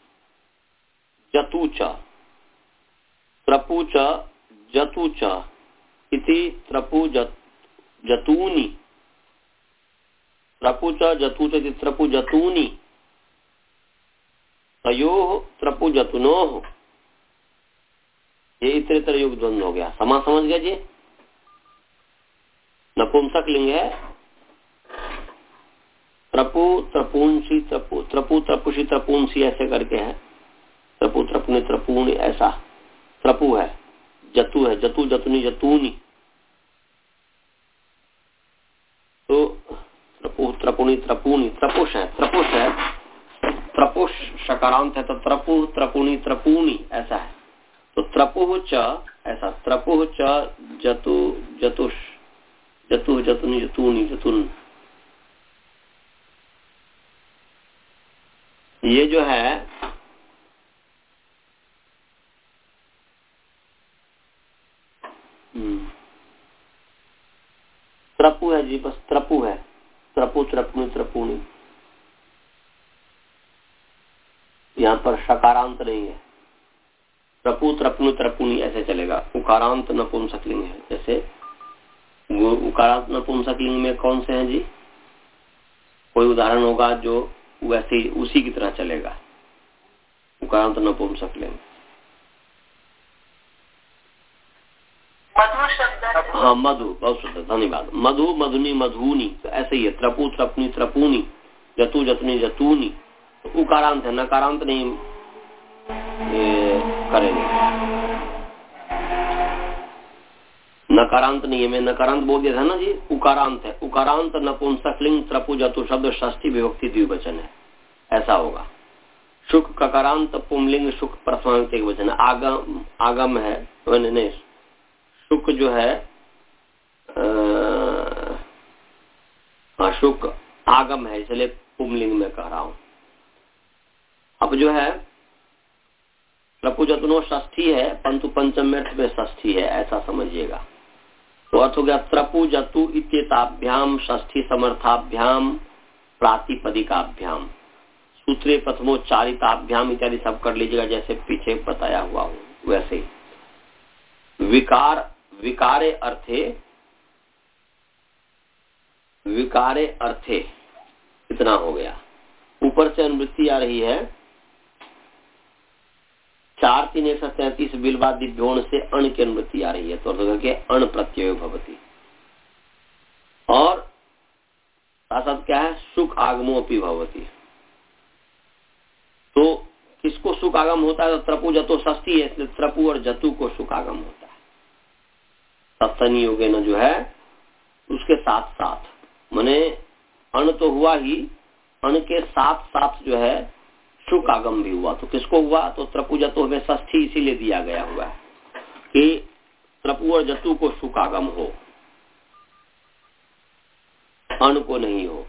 Speaker 1: जतूच, प्रपूच जतूच इति त्रपु जतूनि, त्रपुच जतूच इति त्रपु जतूनि तयोः त्रपु जतुनोः, ये इतरेतर युग द्वंद्व हो गया। समा समझ गया जी? नपुंसक लिंग है, त्रपु त्रपूंसी त्रपु त्रपु त्रपुषी त्रपूंसी ऐसे करके है, त्रपु त्रपुनि त्रपूनि ऐसा त्रपु है, जतु है, जतु जतुनी जतूनी, तो त्रपु त्रपुनि त्रपूनि त्रपुष है, त्रपुष है, त्रपुष शकारांत है, तो त्रपु त्रपुनि त्रपूनि ऐसा है। तो त्रपुः च ऐसा, त्रपुः च जतु जतुष जतु जतुनी जतूनी जतुन, ये जो है त्रपु है जी, बस त्रपु है, त्रपु त्रपुनि त्रपूनि, यहाँ पर शकारांत नहीं है। त्रपु त्रपनु त्रपुनी ऐसे चलेगा। उकारांत नपुंसकलिंग है, जैसे उकारांत नपुंसकलिंग में कौन से हैं जी? कोई उदाहरण होगा जो वैसे ही उसी की तरह चलेगा। उकारांत नपुंसकलिंग
Speaker 3: मधु शब्द।
Speaker 1: हाँ मधु, बहुत सुंदर, धन्यवाद। मधु मधुनी मधुनी, तो ऐसे ही है। त्रपु त्रपनी त्रपुनी, जतु जतुनी जतूनी, उकारांत है, नकारांत नहीं करेंगे। नकारांत नहीं है, मैं नकारांत बोल दिया था ना जी, उकारांत है। उकारांत नपुंसकलिंग त्रपु जतु शब्द षष्ठी विभक्ति द्विवचन है, ऐसा होगा। शुक ककारांत पुंलिंग शुक प्रथमांत एक वचन है। आगम आगम है, नहीं शुक जो है हाँ शुक आगम है, इसलिए पुंलिंग में कह रहा हूं। अब जो है त्रपु जतुनो षष्ठी है, परंतु पंचम अर्थ में षष्ठी है, ऐसा समझिएगा। तो अर्थ हो गया त्रपु जतु इत्येताभ्याम षष्ठी समर्थाभ्याम प्रातिपदिकाभ्याम सूत्रे प्रथमोच्चारिताभ्याम इत्यादि सब कर लीजिएगा, जैसे पीछे बताया हुआ हूं वैसे ही। विकार विकारे अर्थे विकारे अर्थे कितना हो गया? ऊपर से अनुवृत्ति आ रही है चार तीन एक सौ तैतीस बिलवा दिव्योण से अण की अनुवृत्ति आ रही है, तो अण प्रत्यय भवती। और साथ साथ क्या है? सुख आगमोपि भवती। तो किसको सुख आगम होता है? तो त्रपु जतु षष्ठी है, इसलिए त्रपु और जतु को सुख आगम होता है। सत्सनी योगे न जो है उसके साथ साथ, माने अण तो हुआ ही, अण के साथ साथ जो है सुख आगम भी हुआ। तो किसको हुआ? तो त्रपु जतु में षष्ठी इसीलिए दिया गया हुआ है कि त्रपु और जतु को सुख आगम हो, अण को नहीं हो।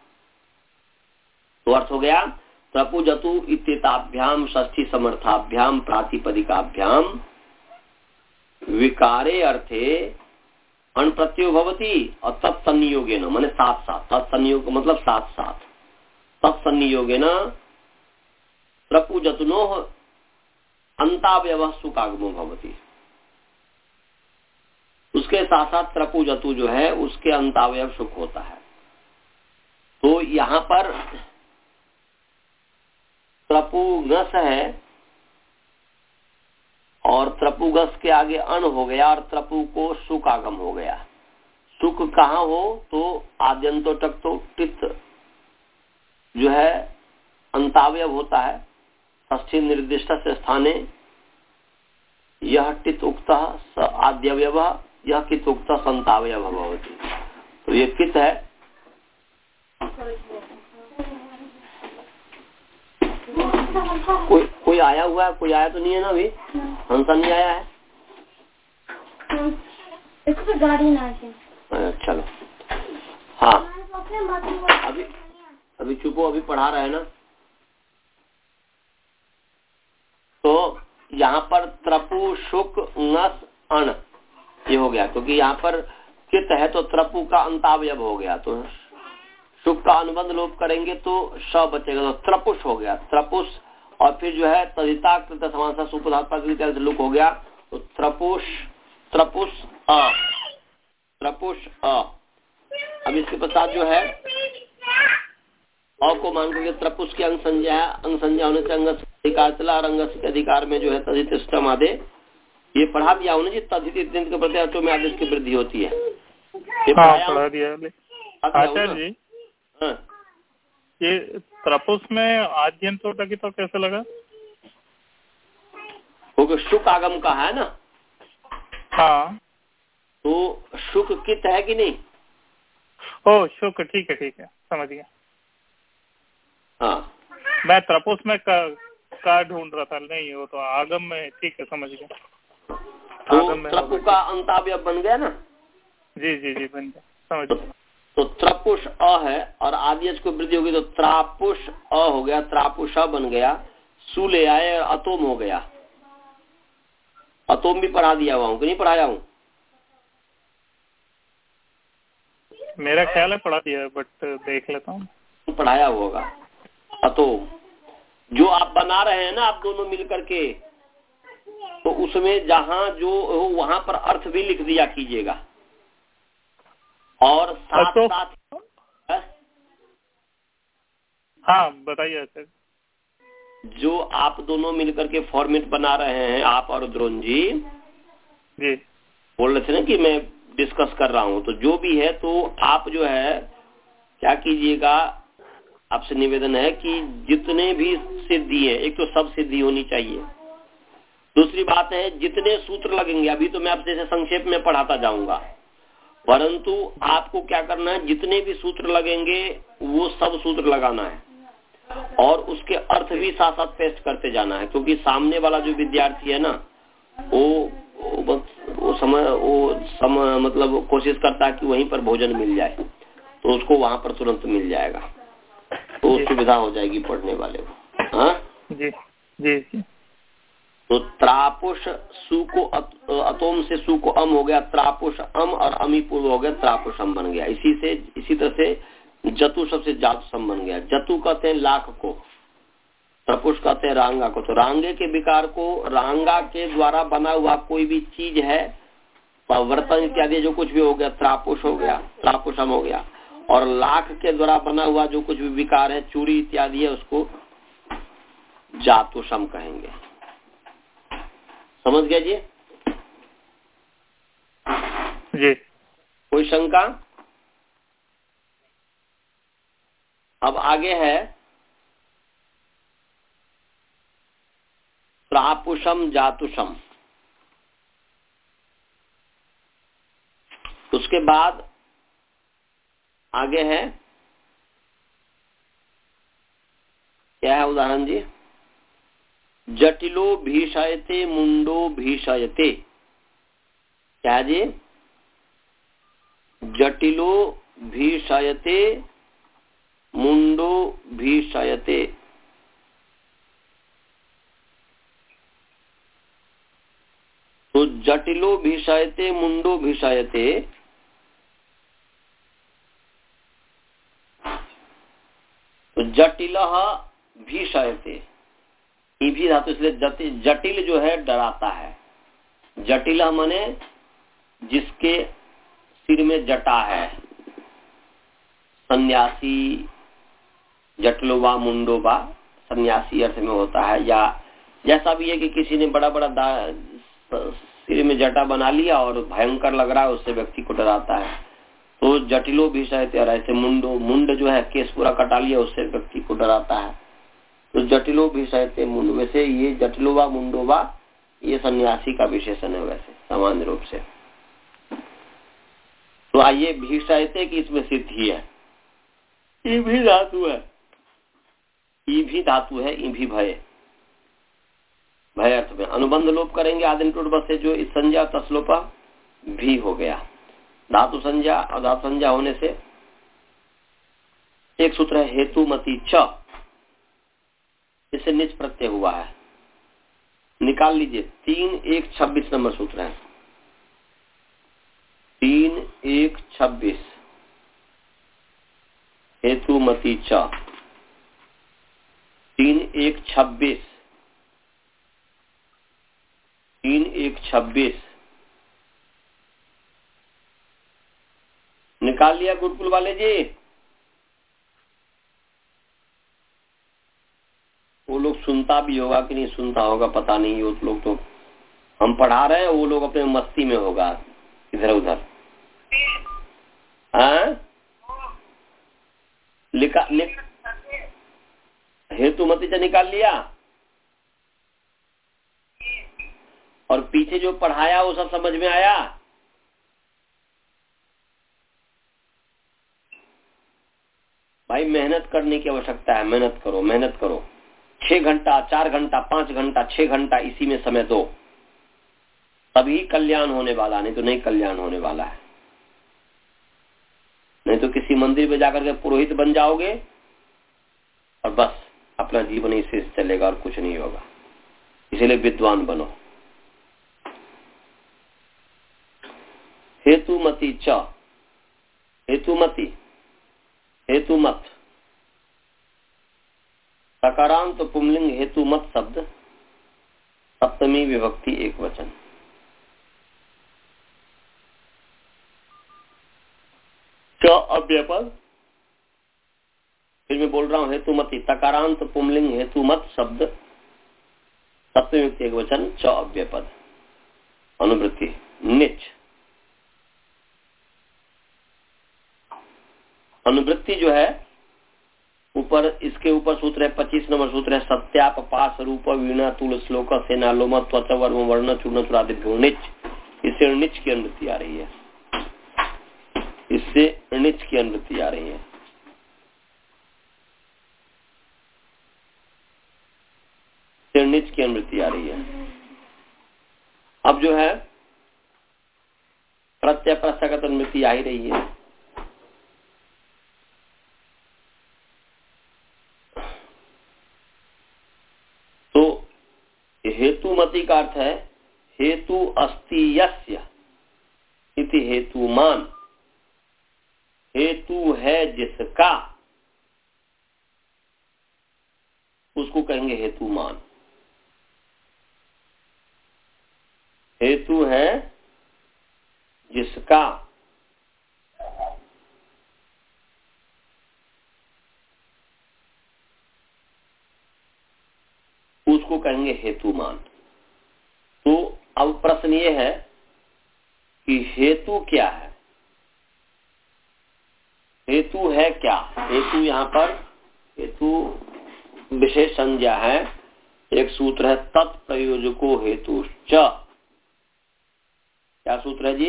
Speaker 1: तो अर्थ हो गया त्रपु जतु इत्येताभ्याम षष्ठी समर्थाभ्याम प्रातिपदिकाभ्याम विकारे अर्थे अण प्रत्यय भवती और तत्संयोगे न, माने साथ साथ, तत्संयोग मतलब साथ साथ, तत्संयोगे न त्रपु जतुनो अंतावयव सुखागमो भवती। उसके साथ साथ त्रपु जतु जो है उसके अंतावयव सुख होता है। तो यहाँ पर त्रपुगस है और त्रपुगस के आगे अण हो गया और त्रपु को सुख आगम हो गया। सुख कहाँ हो? तो आद्यंतो तक तो टित जो है अंतावयव होता है, षष्ठी निर्दिष्ट से स्थाने यह टित उक्त आद्यवयव यह कित उक्त संतावयव भवति। तो ये कित है, कोई कोई आया हुआ है? कोई आया तो नहीं है ना अभी? हंसा नहीं आया है?
Speaker 4: इसको गाड़ी ना है।
Speaker 1: चलो हाँ, अभी अभी चुपो, अभी पढ़ा रहे हैं ना। तो यहाँ पर त्रपु शुक नस अण ये हो गया, क्योंकि यहाँ पर कित है तो त्रपु का अंतावयव हो गया। तो शुक का अनुबंध लोप करेंगे तो श बचेगा, तो त्रपुष हो गया। त्रपुष और फिर जो है तदिता कृत समासा सुपधात्मक लुक हो गया, तो त्रपुष त्रपुष अ त्रपुष अ। अब इसके पश्चात जो है अ को मान करके त्रपुष की अंग संज्ञा है, अंग संज्ञा होने से अंग अधिकार चला, और अंग के अधिकार में जो है तदित इष्टम आदे ये पढ़ा दिया उन्हें जी। तदित इत्यंत के प्रति अर्थों में आदेश की वृद्धि होती है, ये
Speaker 2: हाँ, पढ़ा दिया आचार्य जी।
Speaker 1: हाँ।
Speaker 2: ये त्रपुष में आद्यंत की तो कैसे लगा?
Speaker 1: क्योंकि शुक आगम का है ना।
Speaker 2: हाँ,
Speaker 1: तो शुक कित है कि नहीं?
Speaker 2: ओ शुक, ठीक है ठीक है, समझ गया।
Speaker 1: हाँ,
Speaker 2: मैं त्रपुष में का, का ढूंढ रहा था, नहीं वो तो आगम में, ठीक है समझ गया।
Speaker 1: तो त्रपु का अंतावयव बन गया ना?
Speaker 2: जी जी जी बन गया, समझ गया।
Speaker 1: तो त्रपुष अ है और आदिश को वृद्धि होगी तो त्रापुष अ हो गया, त्रापुष अ बन गया, सु ले आए और अतोम हो गया। अतोम भी पढ़ा दिया हुआ हूँ कि नहीं पढ़ाया हूँ?
Speaker 2: मेरा ख्याल है पढ़ा दिया है, बट देख लेता हूँ।
Speaker 1: पढ़ाया होगा अतोम, जो आप बना रहे हैं ना आप दोनों मिल करके, तो उसमें जहां जो हो वहां पर अर्थ भी लिख दिया कीजिएगा। और साथ
Speaker 2: तो,
Speaker 1: साथ है?
Speaker 2: हाँ बताइए आचार्य।
Speaker 1: जो आप दोनों मिलकर के फॉर्मेट बना रहे हैं, आप और द्रोण जी
Speaker 2: जी
Speaker 1: बोल रहे थे ना कि मैं डिस्कस कर रहा हूं, तो जो भी है तो आप जो है क्या कीजिएगा, आपसे निवेदन है कि जितने भी सिद्धि है, एक तो सब सिद्धि होनी चाहिए, दूसरी बात है जितने सूत्र लगेंगे, अभी तो मैं आपसे जैसे संक्षेप में पढ़ाता जाऊंगा, परंतु आपको क्या करना है, जितने भी सूत्र लगेंगे वो सब सूत्र लगाना है और उसके अर्थ भी साथ साथ पेस्ट करते जाना है, क्योंकि सामने वाला जो विद्यार्थी है ना वो वो, वो समय वो सम, मतलब कोशिश करता है कि वहीं पर भोजन मिल जाए, तो उसको वहां पर तुरंत मिल जाएगा, तो सुविधा हो जाएगी पढ़ने वाले को। हाँ
Speaker 2: जी जी जी।
Speaker 1: तो त्रापुष सु को अत, अतोम से सु को अम हो गया, त्रापुष अम, और अमी पूर्व हो गया, त्रापुषम बन गया। इसी से इसी तरह से जतु सबसे जातु सम बन गया। जतु कहते हैं लाख को, त्रपुष कहते हैं रांगा को। तो रांगे के विकार को, रांगा के द्वारा बना हुआ कोई भी चीज है, वर्तन इत्यादि जो कुछ भी हो गया, त्रापुष हो गया, त्रापुषम हो गया। और लाख के द्वारा बना हुआ जो कुछ भी विकार है, चूड़ी इत्यादि है, उसको जातुषम कहेंगे। समझ गया जी?
Speaker 2: जी।
Speaker 1: कोई शंका? अब आगे है त्रापुषम जातुषम। उसके बाद आगे है क्या है उदाहरण जी? जटिलो भीषयते मुंडो भीषयते। क्या जी? जटिलो भीषयते मुंडो भीषयते। तो जटिलो भीषयते मुंडो भीषयते, तो जटिल भीषयते भी धातु, इसलिए जटिल, जटिल जो है डराता है। जटिल माने जिसके सिर में जटा है, सन्यासी, जटलोवा मुंडोवा सन्यासी अर्थ में होता है, या जैसा भी है कि किसी ने बड़ा बड़ा सिर में जटा बना लिया और भयंकर लग रहा है, उससे व्यक्ति को डराता है। तो जटिलो भी शायद ऐसे मुंडो, मुंड जो है केस पूरा कटा लिया, उससे व्यक्ति को डराता है। तो जटिलो भी शायद मुंड, वैसे ये जटिलोवा मुंडोवा ये सन्यासी का विशेषण है वैसे सामान्य रूप से। तो आइए भीषयते की इसमें सिद्धि है, ई भी धातु है, ई भी धातु है, ई भी भय, भय अर्थ में अनुबंध लोप करेंगे आदिम टूट बस से, जो इस संज्ञा तस्लोपा भी हो गया। धातु संज्ञा और धातु संज्ञा होने से एक सूत्र है हेतु मति च, इससे निच प्रत्यय हुआ है, निकाल लीजिए। तीन एक छब्बीस नंबर सूत्र है, तीन एक छब्बीस हेतु मति च, तीन एक छब्बीस, तीन एक छब्बीस निकाल लिया गुरुकुल वाले जी? वो लोग सुनता भी होगा कि नहीं सुनता होगा पता नहीं, वो लोग तो हम पढ़ा रहे हैं, वो लोग अपने मस्ती में होगा इधर उधर। हाँ लिखा लिख हेतु मति निकाल लिया, और पीछे जो पढ़ाया वो सब समझ में आया? भाई मेहनत करने की आवश्यकता है, मेहनत करो, मेहनत करो। छह घंटा, चार घंटा, पांच घंटा, छह घंटा इसी में समय दो, तभी कल्याण होने वाला, नहीं तो नहीं कल्याण होने वाला है। नहीं तो किसी मंदिर में जाकर के पुरोहित बन जाओगे और बस अपना जीवन इसी से चलेगा और कुछ नहीं होगा। इसीलिए विद्वान बनो। हेतुमति च, हेतुमति, हेतुमत, सकारांत पुंलिंग हेतुमत शब्द सप्तमी विभक्ति एक वचन। च अव्ययपद, फिर मैं बोल रहा हूं हेतुमति, तकारांत पुंलिंग हेतुमत शब्द सप्तमी विभक्ति एक वचन, च अव्ययपद। अनुवृत्ति निच, अनुवृत्ति जो है ऊपर, इसके ऊपर सूत्र है पच्चीस नंबर सूत्र है सत्याप पास रूप वीणा तुल श्लोक सेनालोम त्वच वर्म वर्ण चूर्ण चूरादिभ्यो निच। इससे निच की अनुवृत्ति आ रही है, इससे निच की अनुवृत्ति आ रही है। से निच की अनुवृत्ति आ रही है। अब जो है प्रत्यय प्रसंगत अनुवृत्ति आ ही रही है। तो हेतुमति का अर्थ है हेतु अस्ति यस्य इति हेतुमान, हेतु है जिसका, उसको कहेंगे हेतुमान। हेतु है जिसका, उसको कहेंगे हेतुमान। तो अब प्रश्न ये है कि हेतु क्या है, हेतु है क्या। हेतु यहाँ पर हेतु विशेष संज्ञा है। एक सूत्र है तत्प्रयोजको हेतुश्च। क्या सूत्र है जी?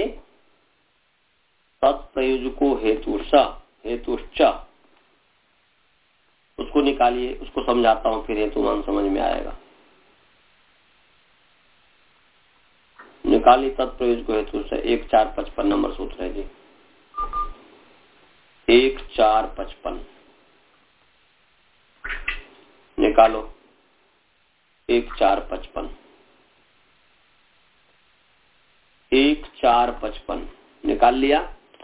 Speaker 1: तत्प्रयोजको हेतुश्च, हेतुश्च। उसको निकालिए, उसको समझाता हूं, फिर हेतुमान समझ में आएगा। निकालिए तत्प्रयोजको हेतुश्च। एक चार पचपन नंबर सूत्र है जी, एक चार पचपन निकालो। एक चार पचपन, एक चार पचपन निकाल लिया।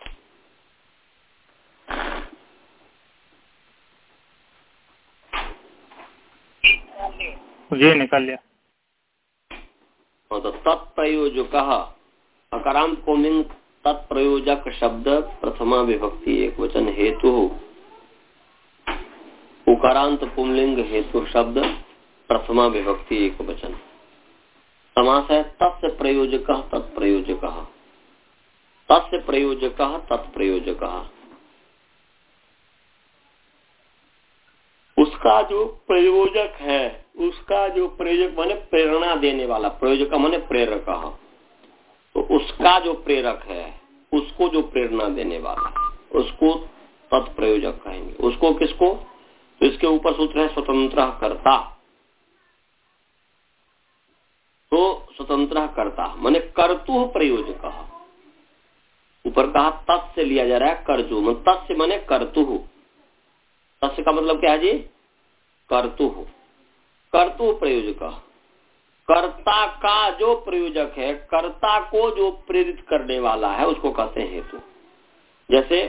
Speaker 2: जी निकाल लिया।
Speaker 1: तो तत्प्रयोजक अकारांत पुंलिंग तत्प्रयोजक शब्द प्रथमा विभक्ति एक वचन हेतु, उकारांत पुंलिंग हेतु शब्द प्रथमा विभक्ति एक वचन। समास है तस्य प्रयोजक तत्प्रयोजक, तस्य प्रयोजक तत्प्रयोजक। उसका जो प्रयोजक है, उसका जो प्रयोजक माने प्रेरणा देने वाला, प्रयोजक माने प्रेरक, तो उसका जो प्रेरक है, उसको जो प्रेरणा देने वाला, उसको तत्प्रयोजक कहेंगे। उसको किसको? तो इसके ऊपर सूत्र है स्वतंत्र कर्ता। तो स्वतंत्र कर्ता माने कर्तु प्रयोजक। ऊपर कहा तत्से लिया जा रहा है कर्जु, तत्से माने कर्तु। तत्से का मतलब क्या है जी? कर्तु। कर्तु प्रयोजक, कर्ता का जो प्रयोजक है, कर्ता को जो प्रेरित करने वाला है, उसको कहते हैं हेतु। जैसे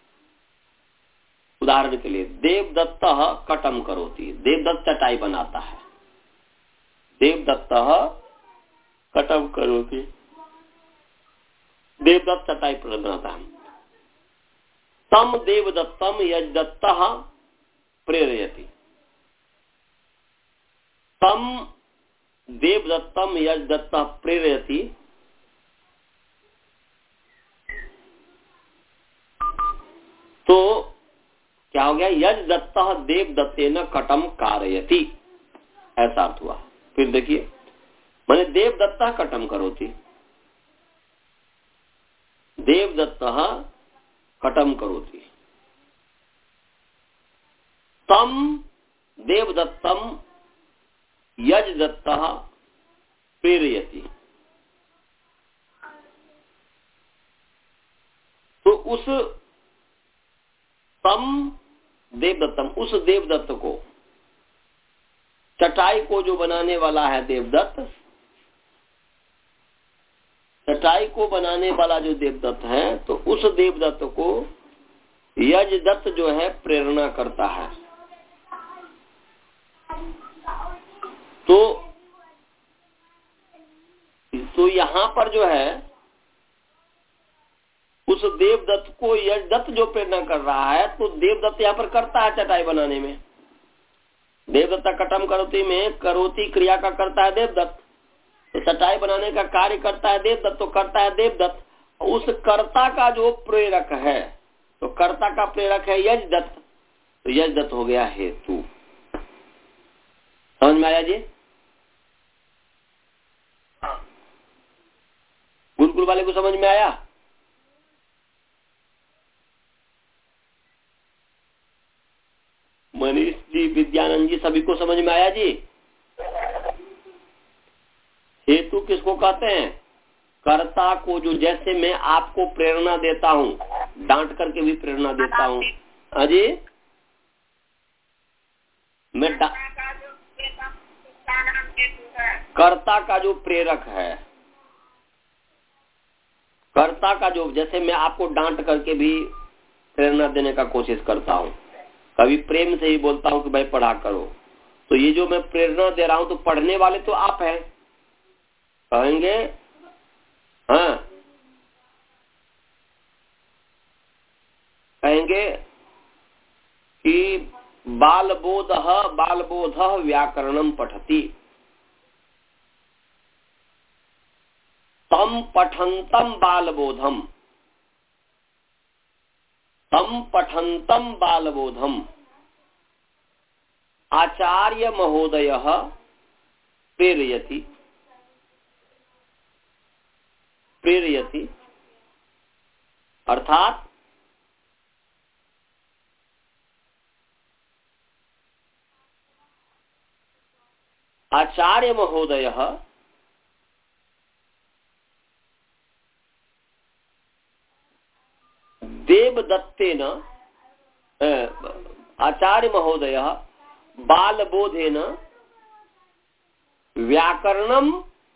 Speaker 1: उदाहरण के लिए देवदत्त कटम करोति, देवदत्त चटाई बनाता है। देवदत्त कटम करोति, देवदत्त चटाई बनाता है। तम देवदत्तम यजदत्त प्रेरयति, तम देवदत्तम यजदत्त प्रेरयति। तो क्या हो गया? यजदत्त देवदत्तेन कटम कारयति, ऐसा अर्थ हुआ। फिर देखिए, माने देवदत्त कटम करोति, देवदत्त कटम करोति, तम देवदत्तम यजदत्त प्रेरयति। तो उस तम देवदत्तम, उस देवदत्त को, चटाई को जो बनाने वाला है देवदत्त, चटाई को बनाने वाला जो देवदत्त है, तो उस देवदत्त को यजदत्त जो है प्रेरणा करता है। तो तो यहाँ पर जो है उस देवदत्त को यजदत्त जो प्रेरणा कर रहा है, तो देवदत्त यहाँ पर करता है चटाई बनाने में। देवदत्ता कटम करोती में करोती क्रिया का करता है देवदत्त, तो चटाई बनाने का कार्य करता है देवदत्त, तो करता है देवदत्त। उस कर्ता का जो प्रेरक है, तो कर्ता का प्रेरक है यजदत्त, तो यजदत्त हो गया हेतु। समझ में आया जी? गुरुकुल वाले को समझ में आया? मनीष जी, विद्यानंद जी, सभी को समझ में आया जी? हेतु किसको कहते हैं? कर्ता को, जो जैसे मैं आपको प्रेरणा देता हूँ, डांट करके भी प्रेरणा देता हूँ। अजी मैं कर्ता का जो प्रेरक है, कर्ता का जो, जैसे मैं आपको डांट करके भी प्रेरणा देने का कोशिश करता हूँ, कभी प्रेम से ही बोलता हूँ कि भाई पढ़ा करो, तो ये जो मैं प्रेरणा दे रहा हूँ, तो पढ़ने वाले तो आप हैं, कहेंगे हाँ, कहेंगे कि बालबोध बालबोध व्याकरणम पठति, तम पठंतम बालबोधम, तम पठंतम बालबोधम आचार्य महोदय प्रेरयति प्रेरयति अर्थात आचार्य महोदय देवदत्तेन, आचार्य महोदय बालबोधेन व्याकरणम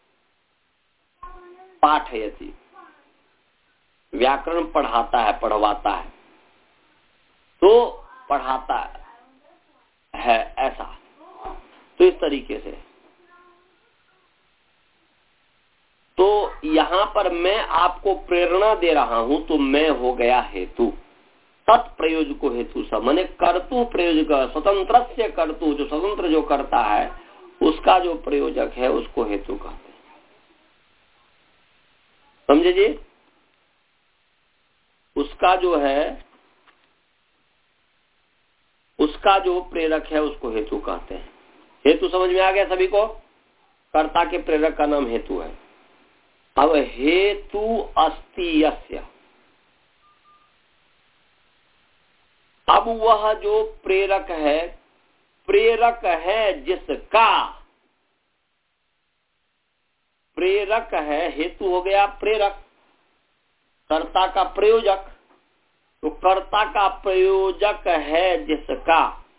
Speaker 1: पाठयति, व्याकरण पढ़ाता है, पढ़वाता है, तो पढ़ाता है ऐसा। तो इस तरीके से, तो यहाँ पर मैं आपको प्रेरणा दे रहा हूं, तो मैं हो गया हेतु। तत्प्रयोजको हेतु स, माने कर्तु प्रयोजक, स्वतंत्र से कर्तु, जो स्वतंत्र जो करता है उसका जो प्रयोजक है उसको हेतु कहते हैं। समझे जी? उसका जो है, उसका जो प्रेरक है उसको हेतु कहते हैं। हेतु समझ में आ गया सभी को? कर्ता के प्रेरक का नाम हेतु है। अब हेतु अस्ति यस्य, अब वह जो प्रेरक है, प्रेरक है जिसका, प्रेरक है, हेतु हो गया प्रेरक, कर्ता का प्रयोजक, तो कर्ता का प्रयोजक है जिसका,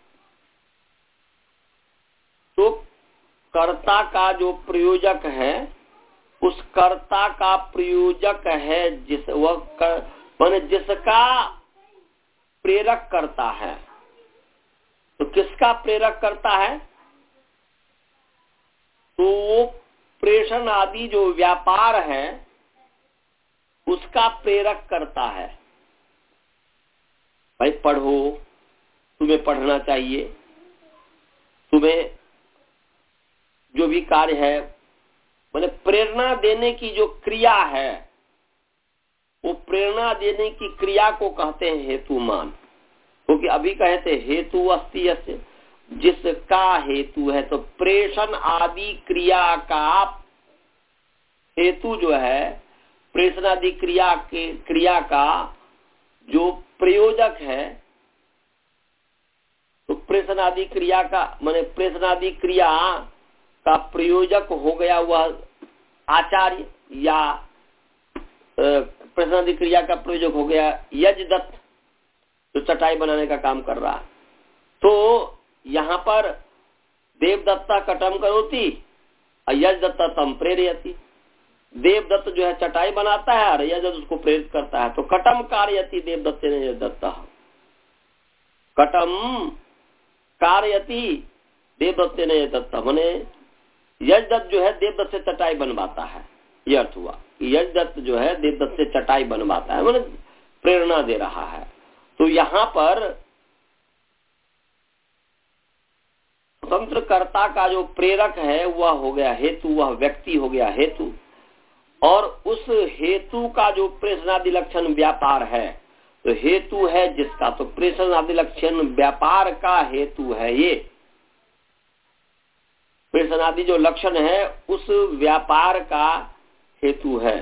Speaker 1: तो कर्ता का जो प्रयोजक है, उस कर्ता का प्रयोजक है जिस, वह कर, माने जिसका प्रेरक करता है। तो किसका प्रेरक करता है? तो वो प्रेषण आदि जो व्यापार है उसका प्रेरक करता है। भाई पढ़ो, तुम्हें पढ़ना चाहिए, तुम्हें जो भी कार्य है, माने प्रेरणा देने की जो क्रिया है, वो प्रेरणा देने की क्रिया को कहते हैं हेतुमान। क्योंकि अभी कहे थे हेतु अस्ति यस्य, जिसका हेतु है, तो प्रेषण आदि क्रिया का हेतु जो है, प्रेषण आदि क्रिया के क्रिया का जो प्रयोजक है, तो प्रेषण आदि क्रिया का माने प्रेषण आदि क्रिया का प्रयोजक हो गया वह आचार्य, या प्रेषण आदि क्रिया का प्रयोजक हो गया यजदत्त, जो चटाई बनाने का काम कर रहा है। तो यहाँ पर देवदत्ता कटम करोति और यजदत्ता तम प्रेरयति। देवदत्त जो है चटाई बनाता है और यजदत्त उसको प्रेरित करता है। तो कटम कार्यति देवदत्ते ने यजदत्ता, कटम कार्यति देवदत्ते ने यजदत्ता, माने यजदत्त जो है देवदत्त से चटाई बनवाता है। ये अर्थ हुआ। यजदत्त जो है देवदत्त से चटाई बनवाता है, मतलब प्रेरणा दे रहा है। तो यहाँ पर स्वतंत्रकर्ता का जो प्रेरक है वह हो गया हेतु, वह व्यक्ति हो गया हेतु, और उस हेतु का जो प्रेषणादि लक्षण व्यापार है, तो हेतु है जिसका, तो प्रेषणादि लक्षण व्यापार का हेतु है। ये प्रेषणादि जो लक्षण है उस व्यापार का हेतु है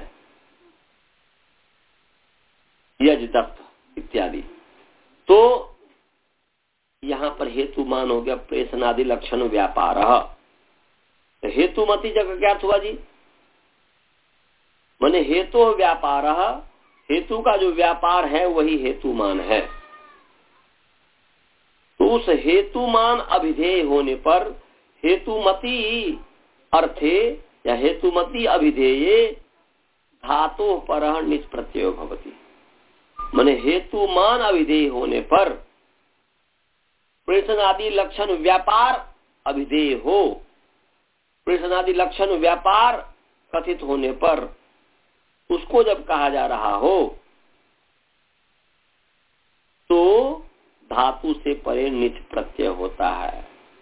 Speaker 1: यजदत्त इत्यादि। तो यहाँ पर हेतु मान हो गया प्रेषणादि लक्षण व्यापार। तो हेतुमती जगह क्या हुआ जी, माने हेतु व्यापार, हेतु का जो व्यापार है वही हेतुमान है। तो उस हेतुमान अभिधेय होने पर हेतुमती अर्थे या हेतुमती अभिधेये धातु पर निष्प्रत्यय भवति। माने हेतुमान अभिधेय होने पर प्रेषणादि लक्षण व्यापार अभिधेय हो, प्रेषणादि लक्षण व्यापार कथित होने पर उसको जब कहा जा रहा हो तो धातु से परे निच प्रत्यय होता है।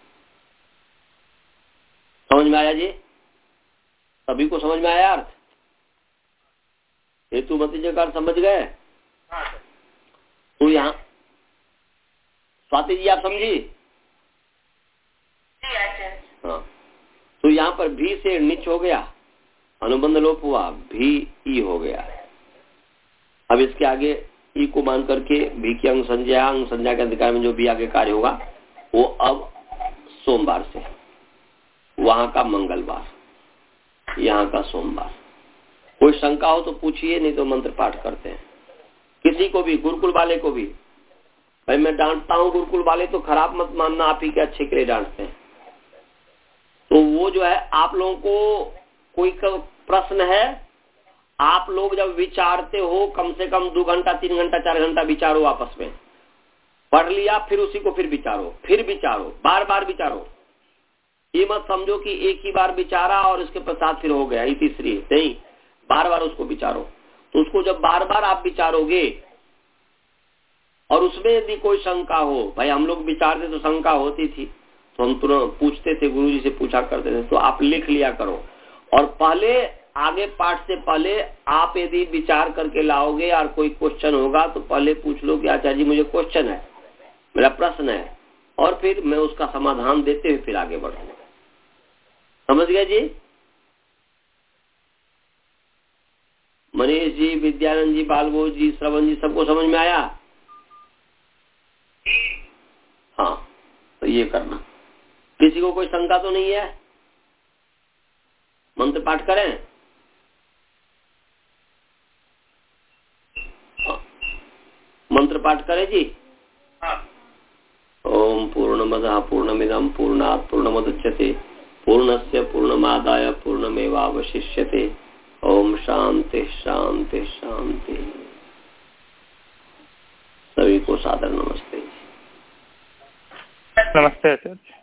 Speaker 1: समझ में आया जी? सभी को समझ में आया अर्थ? हेतुमती जगह समझ गए? तो यहाँ स्वाति जी आप समझी? हाँ, तो यहाँ पर भी से निच हो गया, अनुबंध लोप हुआ, भी ई हो गया। अब इसके आगे ई को मान करके भी की अंग संज्ञा, अंग संज्ञा के अधिकार में जो भी आगे कार्य होगा वो अब सोमवार से, वहां का मंगलवार, यहाँ का सोमवार। कोई शंका हो तो पूछिए, नहीं तो मंत्र पाठ करते हैं। किसी को भी, गुरुकुल वाले को भी, भाई मैं डांटता हूँ गुरुकुल वाले तो खराब मत मानना, आप ही के अच्छे के लिए डांटते हैं। तो वो जो है आप लोगों को कोई प्रश्न है, आप लोग जब विचारते हो कम से कम दो घंटा तीन घंटा चार घंटा विचारो, आपस में पढ़ लिया फिर उसी को फिर विचारो, फिर विचारो, बार बार विचारो। ये मत समझो कि एक ही बार विचारा और इसके पश्चात फिर हो गया, ये तीसरी नहीं, बार बार उसको विचारो। तो उसको जब बार बार आप विचारोगे और उसमें यदि कोई शंका हो, भाई हम लोग विचारते तो शंका होती थी तो हम तुरंत पूछते थे, गुरुजी से पूछा करते थे, तो आप लिख लिया करो। और पहले आगे पाठ से पहले आप यदि विचार करके लाओगे और कोई क्वेश्चन होगा तो पहले पूछ लो कि आचार्य जी मुझे क्वेश्चन है, मेरा प्रश्न है, और फिर मैं उसका समाधान देते हुए फिर आगे बढ़ूंगा। समझ गए जी? मनीष जी, विद्यानंद जी, बालभोज जी, श्रवण जी, सबको समझ में आया? हाँ, तो ये करना। किसी को कोई शंका तो नहीं है? मंत्र पाठ करें? हाँ। मंत्र पाठ करें जी? हाँ। ओम पूर्णमदः पूर्णमिदं पूर्णात् पूर्णमुदच्यते पूर्णस्य पूर्णमादाय पूर्णमेवावशिष्यते। ओम शांति शांति शांति। सभी को सादर नमस्ते।
Speaker 2: नमस्ते आचार्य।